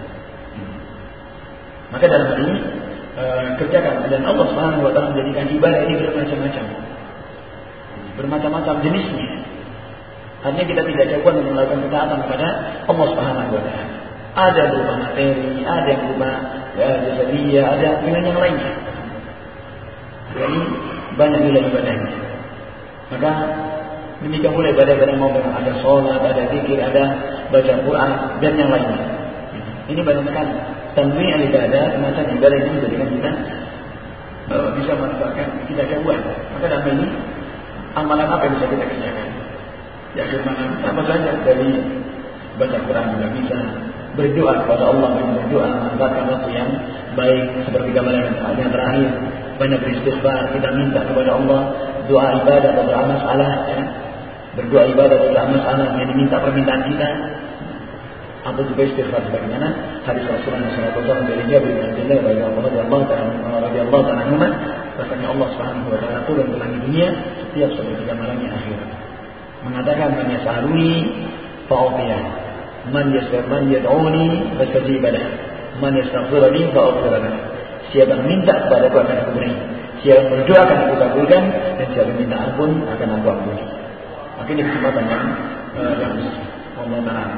Maka dalam hal ini uh, kerjakan, dan Allah Subhanahu Wa Taala menjadikan ibadah ini bermacam-macam, bermacam-macam jenisnya. Artinya kita tidak jagoan untuk melakukan ketaatan kepada Allah Subhanahu Wa Taala. Ada yang berupa materi, ada yang berupa ya, jasadiya, ada dengan yang lainnya. Jadi banyak nilai ibadahnya. Maka demikian pula ibadah-ibadah mau ada sholat, ada zikir, ada baca Quran dan yang lainnya. Ini banyak sekali. Tanwin al-ibadah, semacam ibadah ini menjadikan kita uh, bisa manfaatkan kita jagoan. Maka dalam ini amalan apa yang bisa kita kerjakan? Ya firman apa saja, dari baca Quran juga bisa, berdoa kepada Allah, berdoa manfaatkan waktu yang baik seperti gambaran yang terakhir, banyak beristighfar, kita minta kepada Allah, doa ibadah atau doa masalah, ya. Berdoa ibadah atau doa masalah yang diminta permintaan kita, atau juga istighfar sebagaimana hadis Rasulullah shallallahu alaihi wasallam dari Jabir bin Abdullah radhiyallahu ta'ala anhu, bahwasanya Allah Subhanahu Wa Taala turun ke langit dunia setiap sepertiga malamnya akhir, mengatakan man yas'aluni fa'utiyah, man yas'al man yad'uni fastajib lahu, man yastaghfiruni fa'aghfir lahu. Siapa yang minta kepada aku akan aku beri, siapa yang berdoa akan aku kabulkan, dan siapa yang minta ampun akan aku ampuni. Maka ini kesempatan yang bagus. Allah Taala.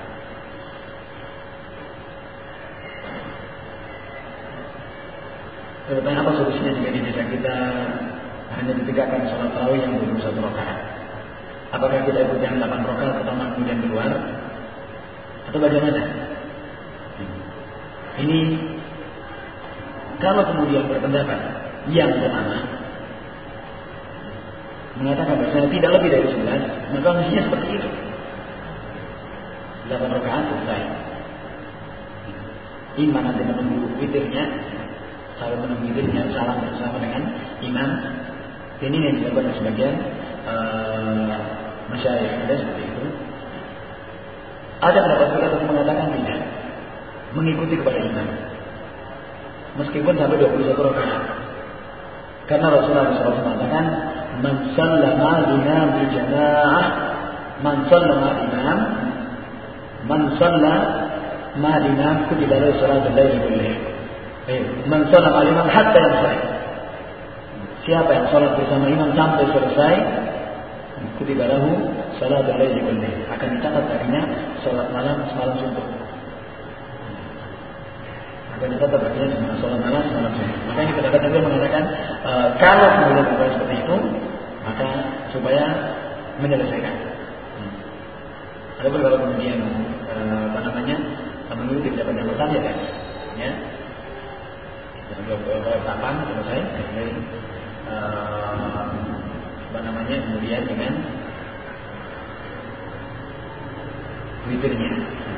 Bertanya apa solusinya jika di desa kita hanya ditegakkan sholat tarawih yang dua puluh satu rakaat? Apakah kita ikut yang delapan rakaat pertama kemudian keluar, atau bagaimana? Ini kalau kemudian berpendapat yang pertama mengatakan bahwa tidak lebih dari sebelas, maka mestinya seperti itu. delapan rakaat selesai. Imam nanti menunggu witirnya, salam menunggu witirnya, salam bersama dengan imam. Ini yang dilakukan sebagian uh, masyayikh, ada seperti itu. Ada pendapat juga yang mengatakan tidak, mengikuti kepada imam meskipun sampai dua puluh satu rakaat. Karena Rasulullah shallallahu alaihi wasallam mengatakan, man sallama imam bi jamaah, man sallama imam, man sallama imam kutiba lahu salatul lail kullih. Eh, man sallama imam hatta yansarif. Siapa yang salat bersama imam sampai selesai, kutiba lahu salatul lail kullih, akan dicatat darinya salat malam semalam suntuk. Akan dicatat darinya salat malam semalam suntuk. Maka ini pendapat juga mengatakan uh, kalau kemudian berbuat seperti itu, maka supaya menyelesaikan. Hmm. Adapun kalau kemudian uh, apa namanya mengikuti pendapat yang pertama, ya kan, ya, kalau kapan selesai, selesai uh, apa namanya kemudian dengan witirnya.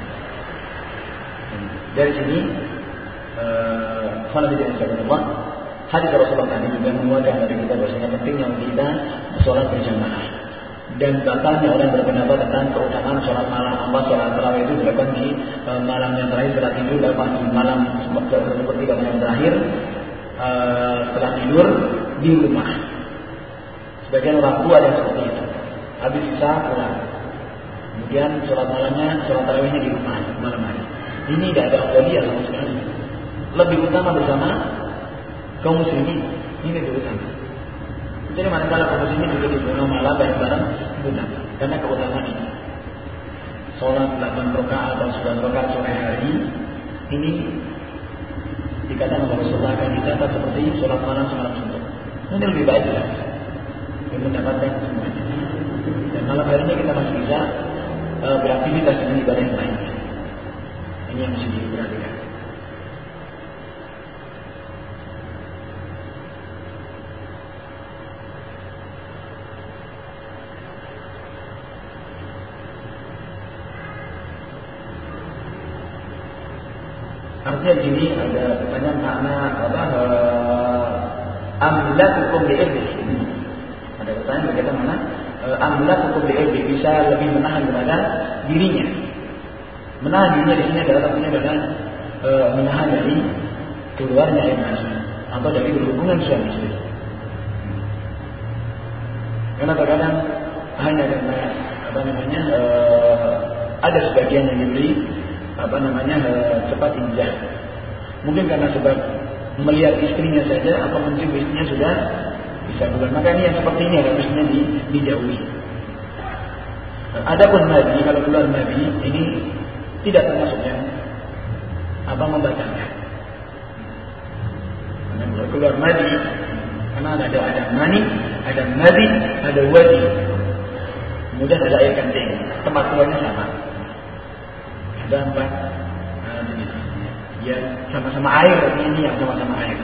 Hmm. Dari sini Kalau tidak bisa Allah, hadis Rasulullah tadi juga menguatkan dari kita bahwasanya pentingnya kita sholat berjamaah, dan batalnya orang berpendapat tentang keutamaan sholat malam, apa sholat tarawih itu dilakukan di uh, malam yang terakhir setelah tidur, dan di malam seperti yang terakhir uh, setelah tidur di rumah. Sebagian orang tua ada seperti itu, habis isya pulang, kemudian sholat malamnya, sholat tarawihnya di rumah malam hari. Ini tidak ada afdaliyah sama sekali. Lebih utama bersama kaum muslimin, ini lebih utama. Jadi manakala kaum muslimin juga di rumah malam bareng-bareng utama, karena keutamaan ini. Sholat delapan rakaat atau sembilan rakaat sore hari ini dikatakan oleh Rasulullah akan dicatat seperti sholat malam semalam suntuk. Ini lebih baik juga, yang mendapatkan semuanya. Dan malam harinya kita masih bisa uh, beraktivitas dengan ibadah yang lainnya. Ini yang mesti diperhatikan. artinya di sini ada pertanyaan makna apa? Amlakukum li'irdi. Ada pertanyaan bagaimana mana? Amlakukum li'irdi, bisa lebih menahan kepada dirinya. Menahan dirinya di sini adalah artinya adalah e, menahan dari keluarnya air mani atau dari berhubungan suami istri. Karena terkadang hanya karena apa namanya e, ada sebagian yang diberi apa namanya e, cepat injak. Mungkin karena sebab melihat istrinya saja atau mencium istrinya sudah bisa bulan. Maka ini yang seperti ini harusnya di, dijauhi. Adapun madi, kalau keluar madi ini tidak termasuk yang apa membatalkan. Karena kalau keluar madi, karena ada ada mani, ada madi, ada wadi. Kemudian ada air kencing. Tempat keluarnya sama. Ada empat. Nah, ya sama-sama air, ini yang sama-sama air.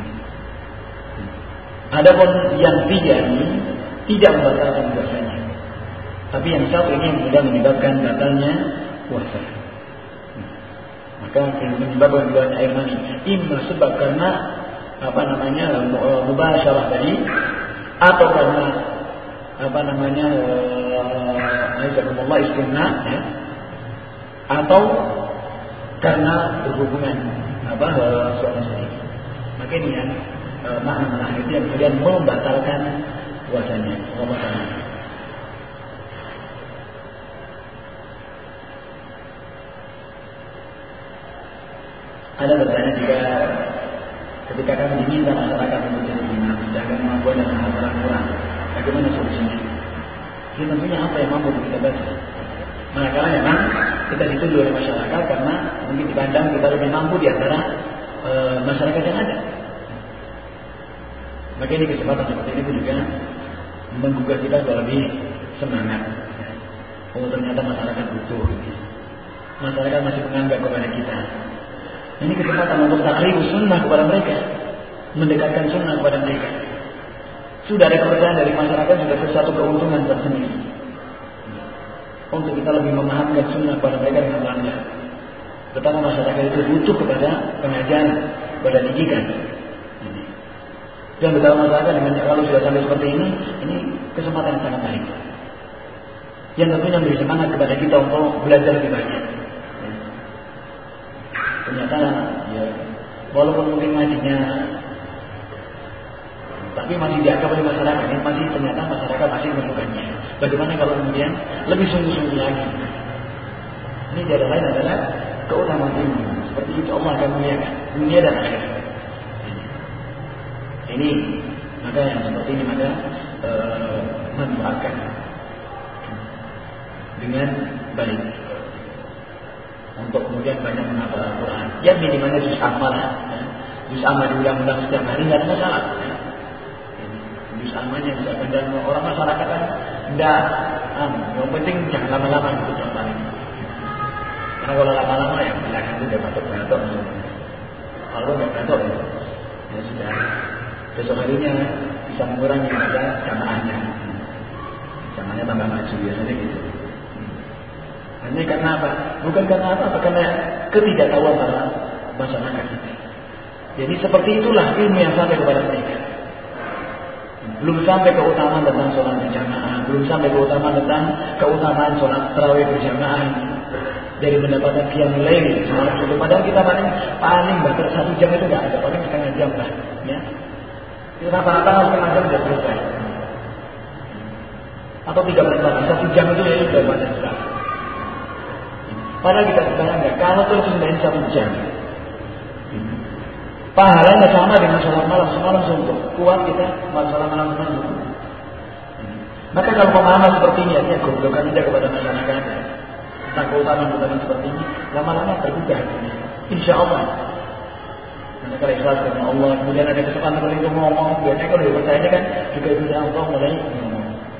Adapun yang tiga ini tidak membatalkan puasanya, tapi yang satu ini yang sudah menyebabkan batalnya puasa. Maka yang menyebabkan keluarnya air mani, imma sebab karena apa namanya mubasyarah tadi, atau karena apa namanya aisyahumullah istimna, ya, atau karena berhubungan apa suami istri. Maka ini yang e, makna itu yang kemudian membatalkan puasanya. Allah Taala. Ada bertanya juga ketika kami diminta masyarakat untuk diterima, sedangkan kemampuan dan penghafalan kurang, bagaimana solusinya? Ya tentunya apa yang mampu kita baca. Manakala memang kita dituduh oleh masyarakat karena mungkin dipandang kita lebih mampu di antara e, masyarakat yang ada. Maka ini kesempatan seperti ini pun juga menggugah kita untuk lebih semangat. Oh ternyata masyarakat butuh. Masyarakat masih menganggap kepada kita. Ini kesempatan untuk takrib sunnah kepada mereka, mendekatkan sunnah kepada mereka. Sudah ada kepercayaan dari masyarakat, sudah sesuatu keuntungan tersendiri. Untuk kita lebih memahamkan sunnah kepada mereka dengan langgar. Betapa masyarakat itu butuh kepada pengajaran, kepada didikan. Dan betapa masyarakat dengan kalau sudah sampai seperti ini, ini kesempatan yang sangat baik. Yang tentunya memberi semangat kepada kita untuk belajar lebih banyak. Ternyata, ya, walaupun mungkin ngajinya, tapi masih dianggap oleh masyarakat ini masih ternyata masyarakat masih memerlukannya. Bagaimana kalau kemudian lebih sungguh-sungguh lagi? Ini tidak lain adalah keutamaan ilmu. Seperti itu Allah akan muliakan dunia dan akhirat. Ini maka yang seperti ini maka e, manfaatkan dengan baik untuk kemudian banyak menghafal Al-Quran. Ya minimalnya juz amal, ya. Juz amal diulang-ulang setiap hari tidak ada masalah. Ya. Juz amalnya bisa dan orang masyarakat kan tidak, um, yang penting jangan lama-lama gitu contohnya. Karena kalau lama-lama ya belakang itu udah batuk-batuk. Kalau nggak batuk ya, ya sudah. Besok harinya bisa mengurangi pada jamaahnya. Jamaahnya tambah maju biasanya gitu. Ini karena apa? Bukan karena apa? Karena ketidaktahuan para masyarakat kita. Jadi seperti itulah ilmu yang sampai kepada mereka. Belum sampai keutamaan tentang sholat berjamaah, belum sampai keutamaan tentang keutamaan sholat tarawih berjamaah dari mendapatkan qiyamul lail semalam itu. Padahal kita paling paling batas satu jam itu nggak ada, paling setengah jam lah, ya. Itu rata-rata setengah jam sudah selesai. Atau tiga belas menit, satu jam itu ya sudah batas sudah. Padahal kita bayangkan kalau terus sembahyang satu jam, pahalanya sama dengan sholat malam semalam suntuk. Kuat kita sholat malam semalam suntuk. Maka kalau pemahaman seperti ini artinya goblokan saja kepada masyarakat tentang keutamaan keutamaan seperti ini, lama-lama tergugah. Insya Allah. Karena kalau ikhlas karena Allah, kemudian ada kesempatan seperti itu ngomong, biasanya kalau dipercaya kan juga itu Allah mulai ngomong.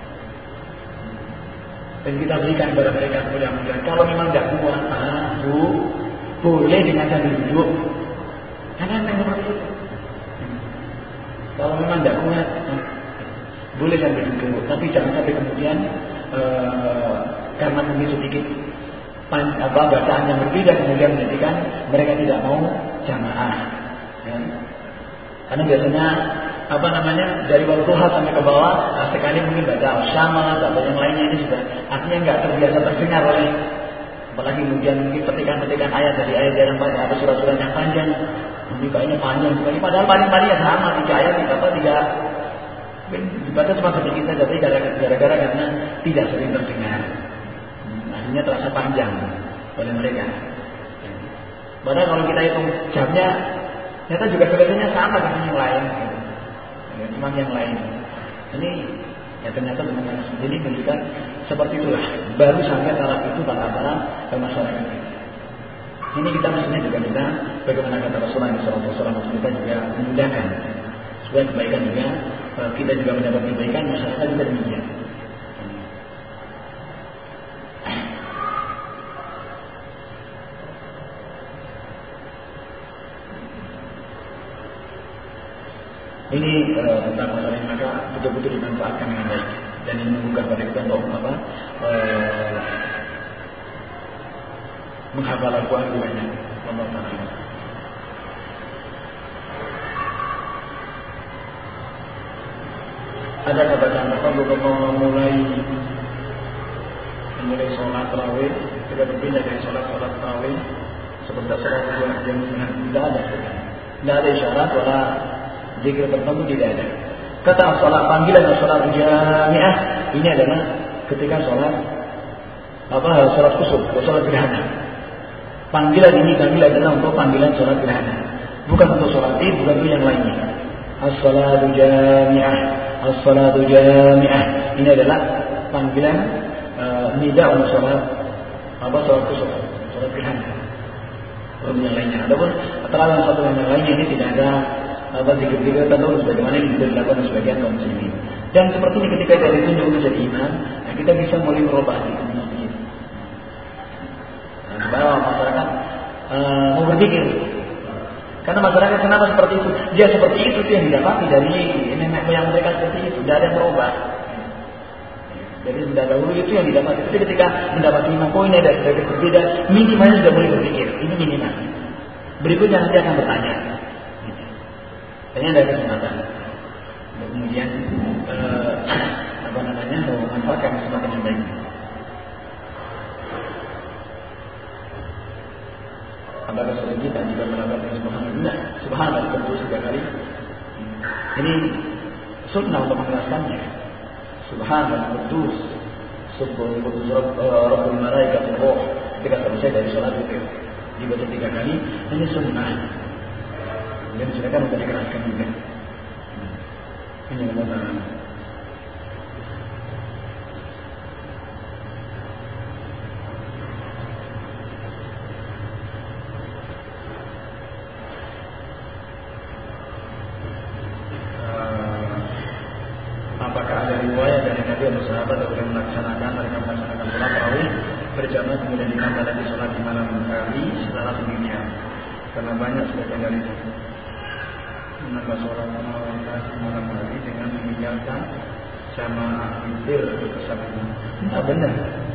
Dan kita berikan kepada mereka mudah-mudahan. Kalau memang tidak kuat, ah, bu, boleh dengan sambil duduk. Karena memang seperti itu. Kalau memang tidak kuat, ah, boleh sambil duduk. Tapi jangan sampai kemudian ee, karena mungkin sedikit pan, apa, bacaan yang berbeda kemudian menjadikan mereka tidak mau jamaah. Ya. Karena biasanya apa namanya dari waktu duha sampai ke bawah, nah sekali mungkin baca Al-Syamah atau yang lainnya ini sudah artinya nggak terbiasa terdengar oleh, apalagi kemudian mungkin petikan-petikan ayat dari ayat yang panjang atau surat-surat yang panjang, ini kayaknya panjang sekali, padahal paling-paling ya sama tiga ayat, tiga apa tiga, mungkin dibaca cuma sedikit saja, tapi gara-gara karena tidak sering terdengar, akhirnya terasa panjang oleh mereka. Padahal kalau kita hitung jamnya, ternyata juga kelihatannya sama dengan yang lain. Ya, imam yang lain. Ini ya ternyata teman-teman sendiri menunjukkan seperti itulah. Baru sampai taraf itu tataran ke masyarakat kita. Ini kita mestinya juga bisa bagaimana kata Rasulullah shallallahu alaihi wasallam, kita juga memudahkan supaya kebaikan juga kita juga mendapat kebaikan, masyarakat juga demikian. Ini uh, tentang masalah yang maka betul-betul dimanfaatkan dengan baik dan ini membuka pada kita untuk apa uh, menghafal Al-Quran lebih banyak. Allah Taala. Ada bacaan apa bukan mau mulai mulai sholat tarawih, tidak berbeda dari sholat sholat tarawih seperti sholat dua jam tidak ada, tidak ada isyarat wala zikir tertentu, tidak ada. Kata sholat panggilan sholat jamiah ini adalah ketika sholat apa sholat kusuf, sholat gerhana. Panggilan ini panggilan adalah untuk panggilan sholat gerhana, bukan untuk sholat id, bukan untuk yang lainnya. As-salatu jamiah, as-salatu jamiah ini adalah panggilan uh, nida untuk sholat apa sholat kusuf, sholat gerhana. Belum yang lainnya. Adapun terlalu satu yang lainnya ini tidak ada apa zikir-zikir tertentu sebagaimana yang bisa dilakukan sebagian kaum muslimin. Dan seperti ini ketika dia ditunjuk menjadi imam, nah kita bisa mulai merubah itu. Nah, supaya masyarakat uh, mau berpikir. Karena masyarakat kenapa seperti itu? Dia seperti itu yang didapati dari nenek moyang mereka seperti itu, tidak ada yang merubah. Jadi sudah dahulu itu yang didapati. Tapi ketika mendapati imam, oh ini ada sedikit berbeda, minimalnya sudah mulai berpikir. Ini minimal. Berikutnya nanti akan bertanya. Hanya ada kesempatan. Kemudian eh, apa namanya memanfaatkan kesempatan yang baik. Apakah seorang kita juga melakukan subhanallah, subhanallah tentu tiga kali. Ini sunnah untuk menjelaskannya. Subhanallah kudus, subhanallah kudus Rabbul Malaikatul Ruh. Ketika selesai dari sholat itu dibaca tiga kali. Ini sunnah. Dan silakan untuk dikeraskan juga. Ini Allah Taala. Apakah ada riwayat dari Nabi atau sahabat yang melaksanakan mereka melaksanakan sholat tarawih berjamaah kemudian ditambah lagi sholat di malam hari setelah sendirian? Karena banyak sebagian dari itu menambah sholat malam malam hari dengan meninggalkan jamaah witir bersama. Tidak benar.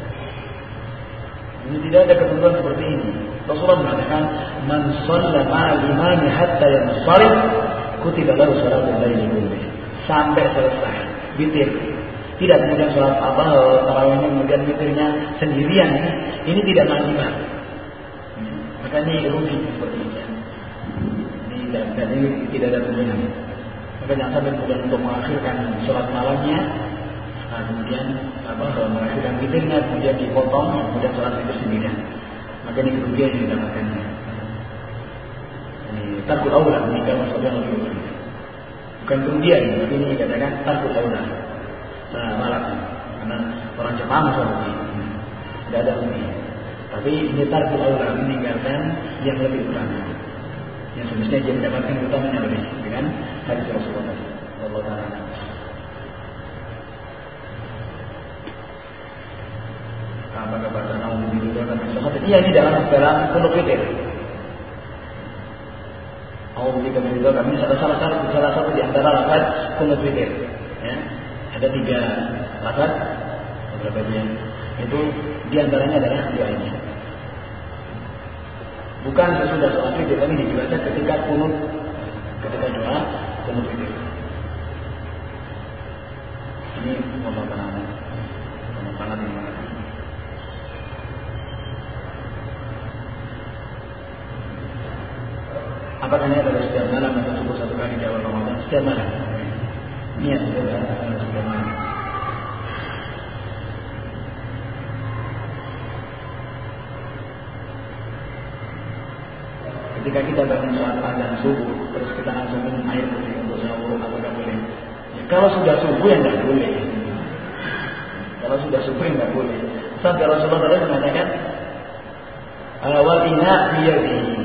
Ini tidak ada ketentuan seperti ini. Rasulullah mengatakan, "Man shalla ma'al imami hatta yansharif, kutiba lahu shalatul laili kullih." Sampai selesai witir. Tidak kemudian sholat apa tarawihnya kemudian witirnya sendirian. Ini tidak lazimah. Makanya ini rugi seperti ini. Dan, dan ini tidak ada tuntunan. Maka jangan sampai kemudian untuk mengakhirkan sholat malamnya, nah, kemudian apa mengakhirkan witirnya, kemudian dipotong, kemudian sholat itu sendirian. Maka ini kerugian yang didapatkannya. Ini tarkul aula, meninggal maksudnya lebih baik. Bukan kerugian, tapi ini dikatakan tarkul aula. Nah, malam, karena orang jemaah seperti ini tidak ada rugi. Tapi ini tarkul aula, meninggalkan yang lebih utama. Yang semestinya dia mendapatkan utamanya lebih dengan hadis Rasulullah sallallahu alaihi wasallam. Apakah baca naum itu dalam sholat? Iya, ini dalam dalam kunut witir. Naum itu juga kami salah salah satu salah satu di antara lafaz kunut witir. Ya, ada tiga lafaz beberapa dia. Itu di antaranya adalah doa ini. Bukan sesudah sholat witir, tapi dibaca ketika kunut, ketika doa kunut witir. Ini pemaparan pemaparan yang mana? Apakah ini adalah setiap malam atau cukup satu kali di awal Ramadan? Setiap malam. Ini yang setiap setiap malam. Ketika kita bangun saat azan subuh, terus kita langsung minum air putih untuk sahur, apakah boleh? Ya, kalau sudah subuh ya tidak boleh. Kalau sudah subuh ya tidak boleh. Sampai Rasulullah tadi mengatakan, wal ina biyadihi.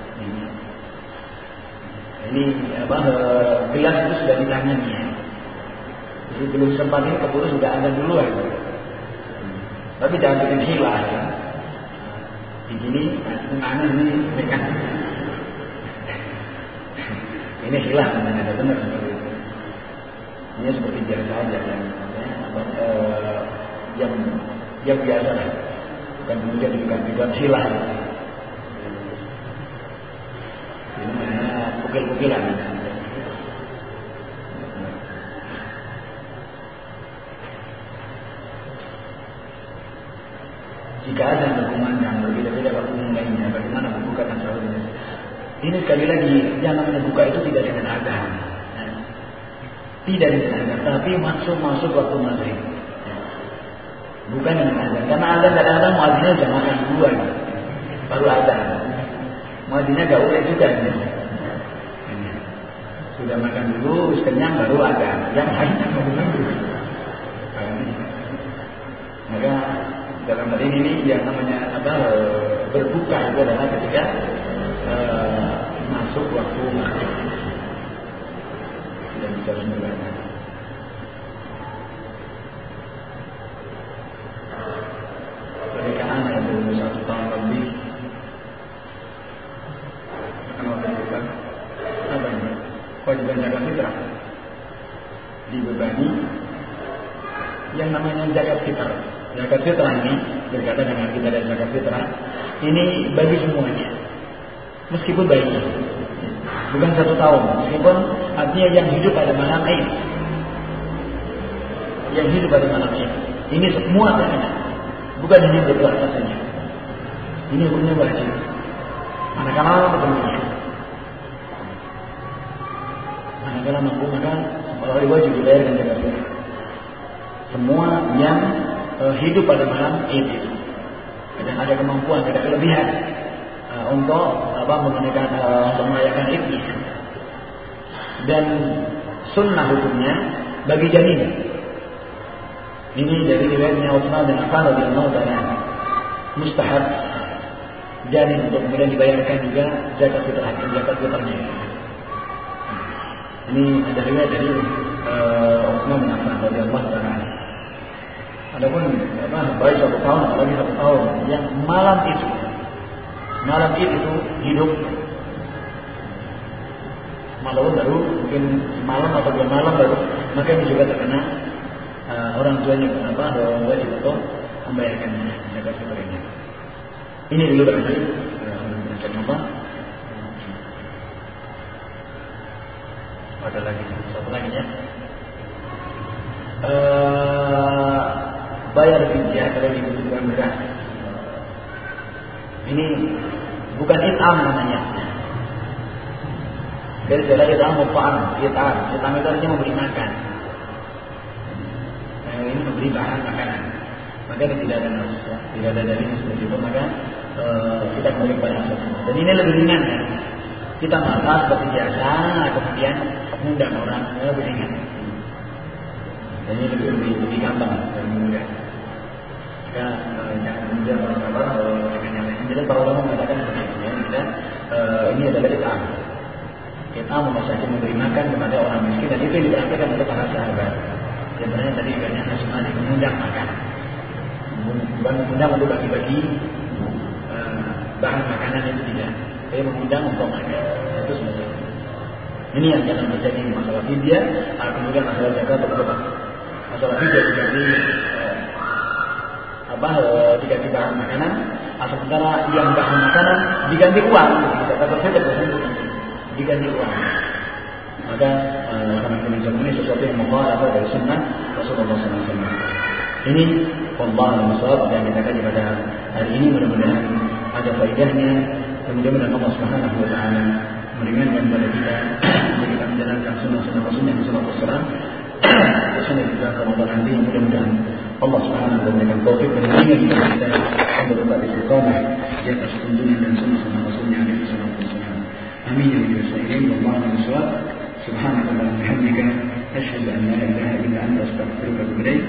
Ini apa? Gelas itu sudah di tangannya. Jadi belum sempat ini keburu sudah azan duluan. Tapi jangan bikin hilang. Ya. Di sini menganeh ini mereka ini hilang namanya, ada benar seperti itu. Ini seperti biasa aja kan, ya, apa, eh, yang yang biasa lah, bukan kemudian bukan bukan hilang. Ini namanya pukil-pukilan. Jika ada yang berkumandang berbeda-beda waktu yang lainnya, bagaimana membuka dan sahurnya? Ini sekali lagi, yang namanya buka itu tidak dengan azan, ya. Tidak dengan azan, tapi masuk-masuk waktu maghrib, ya. Bukan dengan azan, karena azan kadang-kadang muadzinnya sudah makan duluan, baru azan. Muadzinnya gak boleh juga, ya. Sudah makan dulu, kenyang baru azan. Yang lainnya mau begitu. Maka dalam hal ini yang namanya apa, berbuka itu adalah ketika uh, masuk waktu maghrib. Tidak bisa semula. Pernikahan yang berumur satu tahun lebih akan berbuka. Apa ini? Kewajiban zakat fitrah dibebani yang namanya zakat fitrah. Zakat fitrah ini berkaitan dengan kita dan zakat fitrah ini bagi semuanya, meskipun bayi, bukan satu tahun, meskipun artinya yang hidup pada malam Aid, yang hidup pada malam Aid, ini semua terkena, bukan hanya berkeluarga saja. Ini hukumnya wajib. Manakala berkeluarga, manakala mampu maka orang wajib dibayar dengan zakat fitrah. Semua yang Uh, hidup pada malam Id itu, dan ada kemampuan, ada kelebihan uh, untuk apa menunaikan uh, untuk merayakan Id ini. Dan sunnah hukumnya bagi janin. Ini dari riwayatnya Utsman bin Affan radhiyallahu ta'ala, mustahab janin untuk kemudian dibayarkan juga zakat fitrah, zakat fitrahnya. Ini ada riwayat dari uh, Utsman bin Affan radhiyallahu ta'ala. Adapun apa baik satu tahun, apalagi satu tahun yang malam itu, malam itu hidup, malam baru mungkin malam atau dua malam baru, maka ini juga terkena uh, orang tuanya apa orang wajib untuk membayarkan zakat fitrahnya. Ini dulu barangkali uh, apa? Ada lagi satu lagi ya. Uh, bayar fidyah kalau dibutuhkan beras. Ini bukan it'am namanya. Dari jalan it'am mufa'am, it'am, it'am itu artinya memberi makan. Nah, ini memberi bahan makanan. Maka tidak ada nas, ya. Tidak ada dalil seperti itu. Maka uh, kita kembali kepada asal. Dan ini lebih ringan ya. Kita masak seperti biasa, kemudian mengundang orang, ya, lebih ringan. Dan ini lebih, lebih, lebih gampang dan mudah. Maka uh, jangan kemudian orang apa dengan yang lain. Jadi para ulama mengatakan seperti itu ya. Dan uh, ini adalah it'am. It'am memasak memberi makan kepada orang miskin, dan itu yang diperhatikan oleh para sahabat. Yang benar tadi banyak nasional yang mengundang makan, bukan mengundang untuk bagi-bagi uh, bahan makanan itu tidak, tapi mengundang untuk makan. Itu sebenarnya. Ini yang jangan terjadi masalah fidyah, uh, kemudian masalah zakat berubah. Masalah fidyah diganti uh, apa uh, diganti bahan makanan, Atau sementara yang membahas makanan diganti uang, kita kata saja diganti uang. Maka karena semacam ini sesuatu yang mukhalafah dari sunnah Rasulullah sallallahu alaihi wasallam. Ini wallahu a'lam yang kita kaji pada hari ini, mudah-mudahan ada faedahnya. Mudah-mudahan Allah Subhanahu wa taala meringankan kepada kita untuk kita menjalankan sunnah-sunnah Rasulnya sallallahu alaihi wasallam. Sunnah kita Ramadan nanti, mudah-mudahan Allah Subhanahu wa taala memberikan taufik dan bimbingan kepada kita untuk tetap istiqamah di atas tuntunan dan sunnah-sunnah Rasulnya sallallahu alaihi wasallam. Amin ya rabbal alamin. Wallahu a'lam. Subhanakallahumma wa bihamdika asyhadu an la ilaha illa anta astaghfiruka wa atubu ilaik.